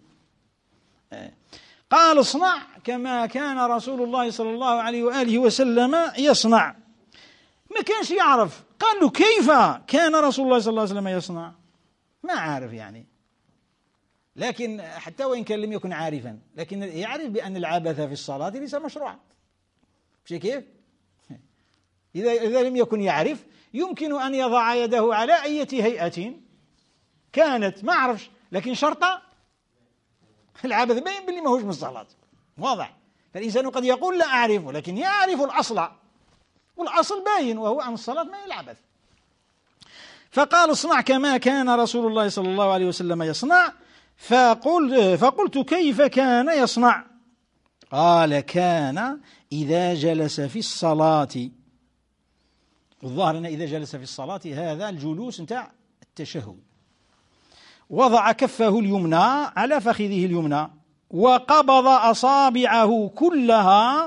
قال اصنع كما كان رسول الله صلى الله عليه وآله وسلم يصنع. ما كانش يعرف، قال له كيف كان رسول الله صلى الله عليه وسلم يصنع، ما عارف يعني. لكن حتى وإن كان لم يكن عارفا، لكن يعرف بأن العبث في الصلاة ليس مشروعا. مش كيف؟ إذا لم يكن يعرف يمكن أن يضع يده على أي هيئة كانت، ما عرفش، لكن شرطة العبث باين باللي ما هوش من الصلاة، واضح. فالإنسان قد يقول لا أعرف، لكن يعرف الأصل، والأصل باين وهو أن الصلاة ما هي العبث. فقال اصنع كما كان رسول الله صلى الله عليه وسلم يصنع. فقلت كيف كان يصنع؟ قال كان إذا جلس في الصلاة، الظاهر أن إذا جلس في الصلاة هذا الجلوس نتاع التشهد، وضع كفه اليمنى على فخذه اليمنى وقبض أصابعه كلها،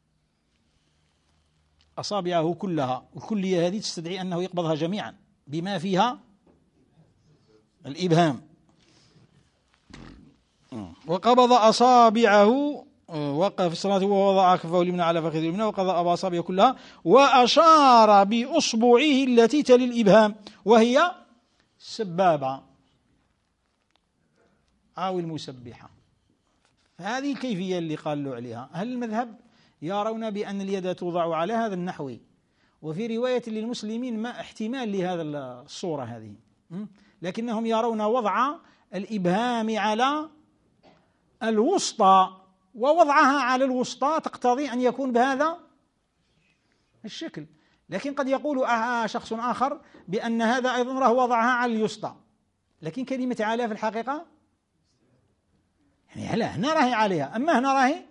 والكلية هذه تستدعي أنه يقبضها جميعا بما فيها الإبهام. وقبض أصابعه وقف في الصلاة ووضع كفه اليمنى على فخذه اليمنى وقبض أصابعه كلها وأشار بأصبعه التي تلي الإبهام وهي السبابة أو المسبحة. هذه الكيفية اللي قال له عليها. أهل المذهب يرون بأن اليد توضع على هذا النحو، وفي رواية للمسلمين ما احتمال لهذا الصورة هذه، لكنهم يرون وضع الإبهام على الوسطى، ووضعها على الوسطى تقتضي أن يكون بهذا الشكل. لكن قد يقول شخص آخر بأن هذا أيضا راه وضعها على اليسطى، لكن كلمة على في الحقيقة يعني هنا راهي عليها، أما هنا راهي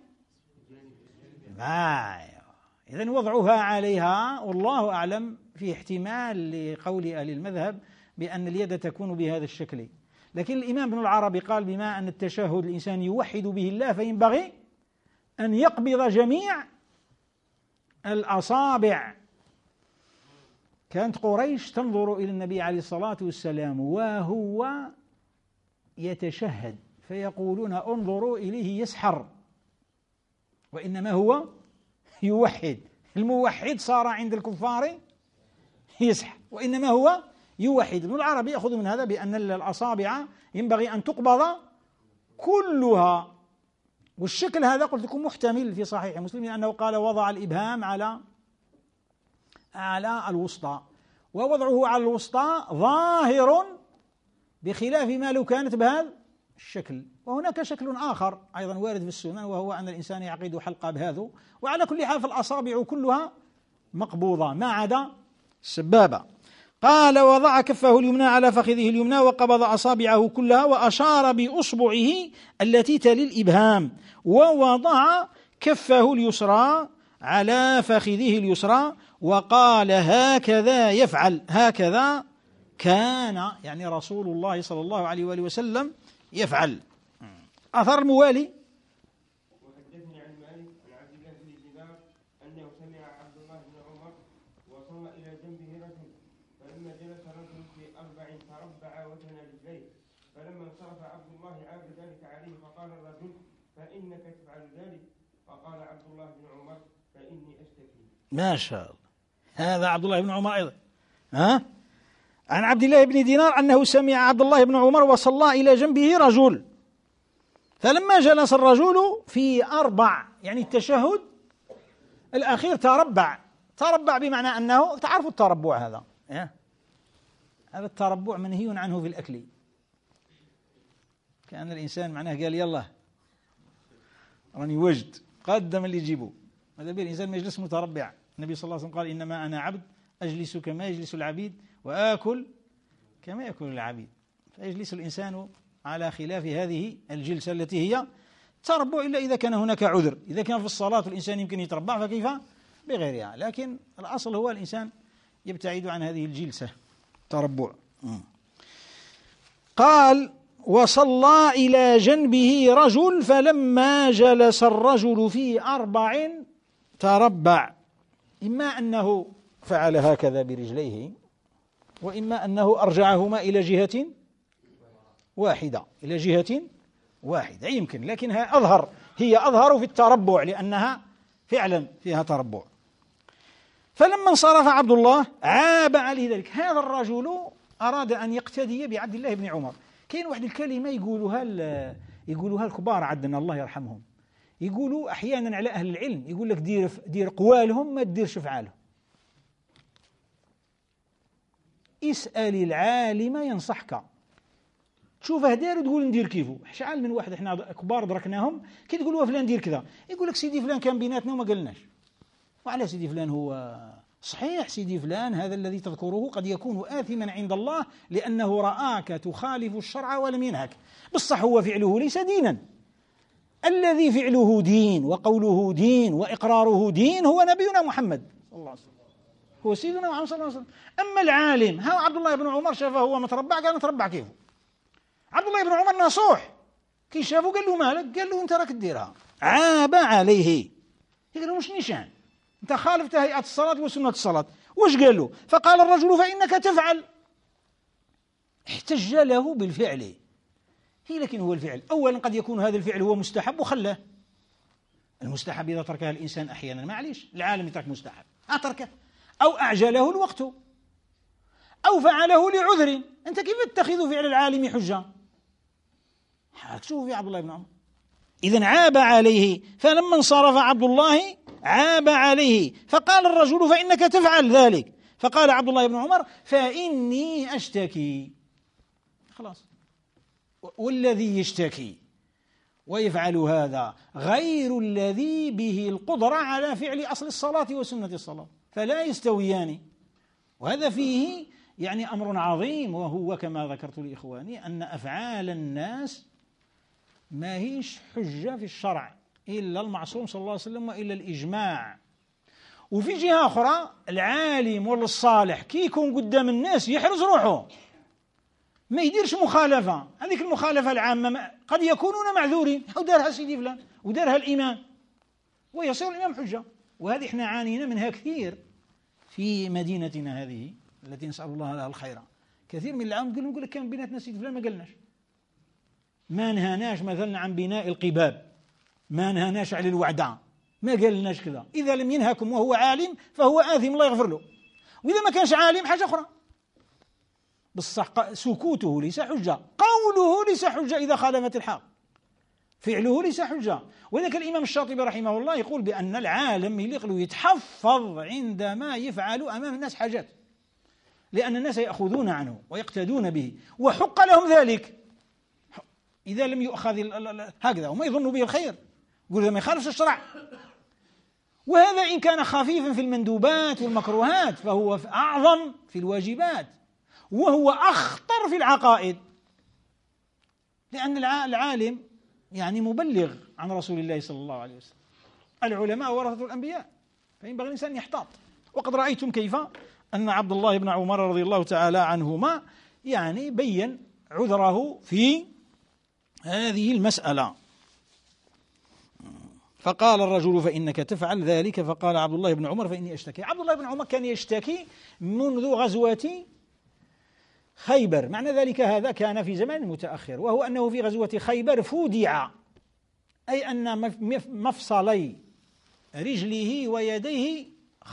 إذن وضعها عليها والله أعلم. في احتمال لقول أهل المذهب بأن اليد تكون بهذا الشكل. لكن الإمام ابن العربي قال بما أن التشهد الإنسان يوحد به الله فينبغي أن يقبض جميع الأصابع. كانت قريش تنظر إلى النبي عليه الصلاة والسلام وهو يتشهد فيقولون انظروا إليه يسحر، وإنما هو يوحد. الموحد صار عند الكفار يسحر، وإنما هو يوحد. ابن العربي يأخذ من هذا بأن الأصابع ينبغي أن تقبض كلها، والشكل هذا قلت لكم محتمل في صحيح مسلم، لأنه قال وضع الإبهام على الوسطى، ووضعه على الوسطى ظاهر بخلاف ما لو كانت بهذا الشكل. وهناك شكل آخر أيضا وارد في السنن، وهو أن الإنسان يعقد حلقة بهذا. وعلى كل حال فالأصابع كلها مقبوضة ما عدا السبابة. قال وضع كفه اليمنى على فخذه اليمنى وقبض أصابعه كلها وأشار بأصبعه التي تلي الإبهام، ووضع كفه اليسرى على فخذه اليسرى وقال هكذا يفعل، هكذا كان يعني رسول الله صلى الله عليه وآله وسلم يفعل. أثر الموالي. وحدثني عن مالك عن عبد الله بن دينار أنه سمع عبد الله بن عمر وصلى إلى جنبه رجل، فلما جلس رجل في أربع تربع وثنى رجليه، فلما انصرف عبد الله عاب ذلك عليه فقال الرجل فإنك تفعل ذلك، فقال عبد الله بن عمر فإني أشتكي. ما شاء الله، هذا عبد الله بن عمر أيضا. عن عبد الله بن دينار أنه سمع عبد الله بن عمر وصلى إلى جنبه رجل، فلما جلس الرجل في أربع يعني التشهد الأخير تربع بمعنى أنه تعرفوا التربع هذا هذا التربع منهي عنه في الأكل. كان الإنسان معناه قال يلا راني وجد قدم اللي يجيبه، هذا به الإنسان ما يجلس متربع. النبي صلى الله عليه وسلم قال إنما أنا عبد أجلس كما يجلس العبيد وآكل كما يأكل العبيد. فيجلس الإنسان على خلاف هذه الجلسة التي هي تربع، إلا إذا كان هناك عذر. إذا كان في الصلاة الإنسان يمكن يتربع فكيف بغيرها، لكن الأصل هو الإنسان يبتعد عن هذه الجلسة تربع. قال وصلى إلى جنبه رجل فلما جلس الرجل في أربع تربع، إما أنه فعل هكذا برجليه، وإما أنه أرجعهما إلى جهة واحدة يمكن، لكنها هي أظهر في التربع لأنها فعلا فيها تربع. فلما انصرف عبد الله عاب عليه ذلك. هذا الرجل أراد أن يقتدي بعبد الله بن عمر. كاين واحد الكلمة يقولوها الكبار عندنا الله يرحمهم، يقولوا أحيانا على أهل العلم يقول لك دير قوالهم ما تديرش فعالهم. اسأل العالم ينصحك، تشوفه داير تقول ندير كيفه. شحال من واحد احنا كبار دركناهم كي تقولوا فلان دير كذا يقول لك سيدي فلان كان بيناتنا وما قالناش. وعلى سيدي فلان هو صحيح، سيدي فلان هذا الذي تذكره قد يكون آثما عند الله لأنه رآك تخالف الشرع ولم ينهك، بالصح هو فعله ليس دينا. الذي فعله دين وقوله دين وإقراره دين هو نبينا محمد صلى الله عليه وسلم، هو سيدنا محمد صلى الله عليه وسلم. أما العالم ها عبد الله بن عمر شافه هو متربع قال نتربع كيفه. عبد الله بن عمر نصوح كي شافه قال له مالك، قال له انت راك تديرها. عاب عليه، قال له مش نشان انت خالفت هيئة الصلاة وسنة الصلاة. وش قال له؟ فقال الرجل فإنك تفعل. احتج له بالفعل، لكن هو الفعل أولا قد يكون هذا الفعل هو مستحب وخلاه. المستحب إذا تركها الإنسان أحيانا معليش، العالم يترك مستحب أتركه، أو أعجله الوقت أو فعله لعذر. أنت كيف تتخذ فعل العالم حجة؟ شوف يا عبد الله بن عمر. إذن عاب عليه، فلما انصرف عبد الله عاب عليه، فقال الرجل فإنك تفعل ذلك، فقال عبد الله بن عمر فإني أشتكي. خلاص، والذي يشتكي ويفعل هذا غير الذي به القدرة على فعل أصل الصلاة وسنة الصلاة، فلا يستويان. وهذا فيه يعني أمر عظيم، وهو كما ذكرت لإخواني أن أفعال الناس ما هيش حجة في الشرع إلا المعصوم صلى الله عليه وسلم وإلا الإجماع. وفي جهة أخرى العالم ولا الصالح كي يكون قدام الناس يحرز روحه ما يديرش مخالفة. هذيك المخالفة العامة قد يكونون معذورين، ودارها سيدي فلان ودارها الإمام ويصير الإمام حجة. وهذه احنا عانينا منها كثير في مدينتنا هذه التي نسأل الله لها الخير. كثير من العام يقول لك كان بيناتنا سيدي فلان ما ما نهاناش مثلا عن بناء القباب، ما نهاناش على الوعدة، ما قال لناش كذا. إذا لم ينهكم وهو عالم فهو آثم، الله يغفر له. وإذا ما كانش عالم حاجة أخرى. بالصح سكوته ليس حجة، قوله ليس حجة إذا خالفت الحق، فعله ليس حجة. وذلك الإمام الشاطبي رحمه الله يقول بأن العالم يتحفظ عندما يفعل أمام الناس حاجات، لأن الناس يأخذون عنه ويقتدون به، وحق لهم ذلك. إذا لم يؤخذ هكذا وما يظن به الخير، يقول ما يخالفش الشرع. وهذا إن كان خفيفا في المندوبات والمكروهات فهو أعظم في الواجبات، وهو أخطر في العقائد، لأن العالم يعني مبلغ عن رسول الله صلى الله عليه وسلم. العلماء ورثة الأنبياء، فينبغي الإنسان يحتاط. وقد رأيتم كيف أن عبد الله بن عمر رضي الله تعالى عنهما يعني بين عذره في هذه المسألة. فقال الرجل فإنك تفعل ذلك، فقال عبد الله بن عمر فإني أشتكي. عبد الله بن عمر كان يشتكي منذ غزوة خيبر، معنى ذلك هذا كان في زمان متأخر، وهو أنه في غزوة خيبر فودع، أي أن مفصلي رجله ويديه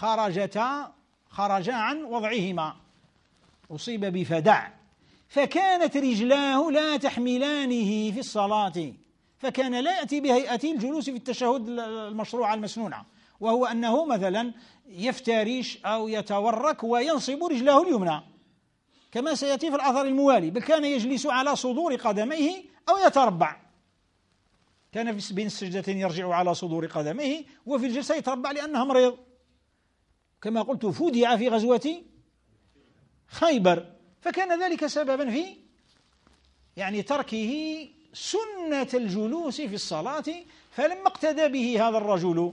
خرجا عن وضعهما، أصيب بفدع، فكانت رجلاه لا تحملانه في الصلاة، فكان لا يأتي بهيئة الجلوس في التشهد المشروع المسنونة، وهو أنه مثلا يفترش أو يتورك وينصب رجله اليمنى كما سيأتي في الأثر الموالي، بل كان يجلس على صدور قدميه أو يتربع، كان بين السجدتين يرجع على صدور قدميه، وفي الجلسة يتربع لأنه مريض، كما قلت فودع في غزوة خيبر، فكان ذلك سببا في يعني تركه سنة الجلوس في الصلاة، فلما اقتدى به هذا الرجل،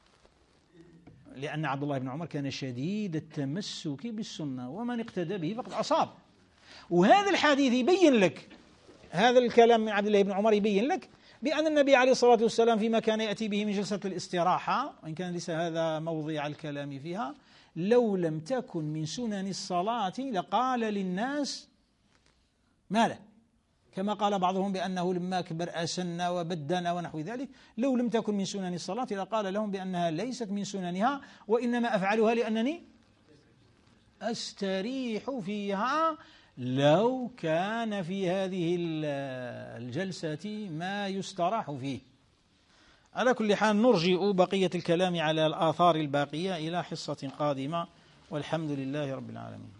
لأن عبد الله بن عمر كان شديد التمسك بالسنة، ومن اقتدى به فقد أصاب. وهذا الحديث يبين لك، هذا الكلام من عبد الله بن عمر يبين لك بأن النبي عليه الصلاة والسلام فيما كان يأتي به من جلسة الاستراحة، وإن كان ليس هذا موضع الكلام فيها، لو لم تكن من سنن الصلاة لقال للناس ما له، كما قال بعضهم بأنه لما كبر أسن وبدن ونحو ذلك، لو لم تكن من سنن الصلاة لقال لهم بأنها ليست من سننها، وإنما أفعلها لأنني أستريح فيها، لو كان في هذه الجلسة ما يستراح فيه. على كل حال نرجئ بقية الكلام على الآثار الباقية إلى حصة قادمة، والحمد لله رب العالمين.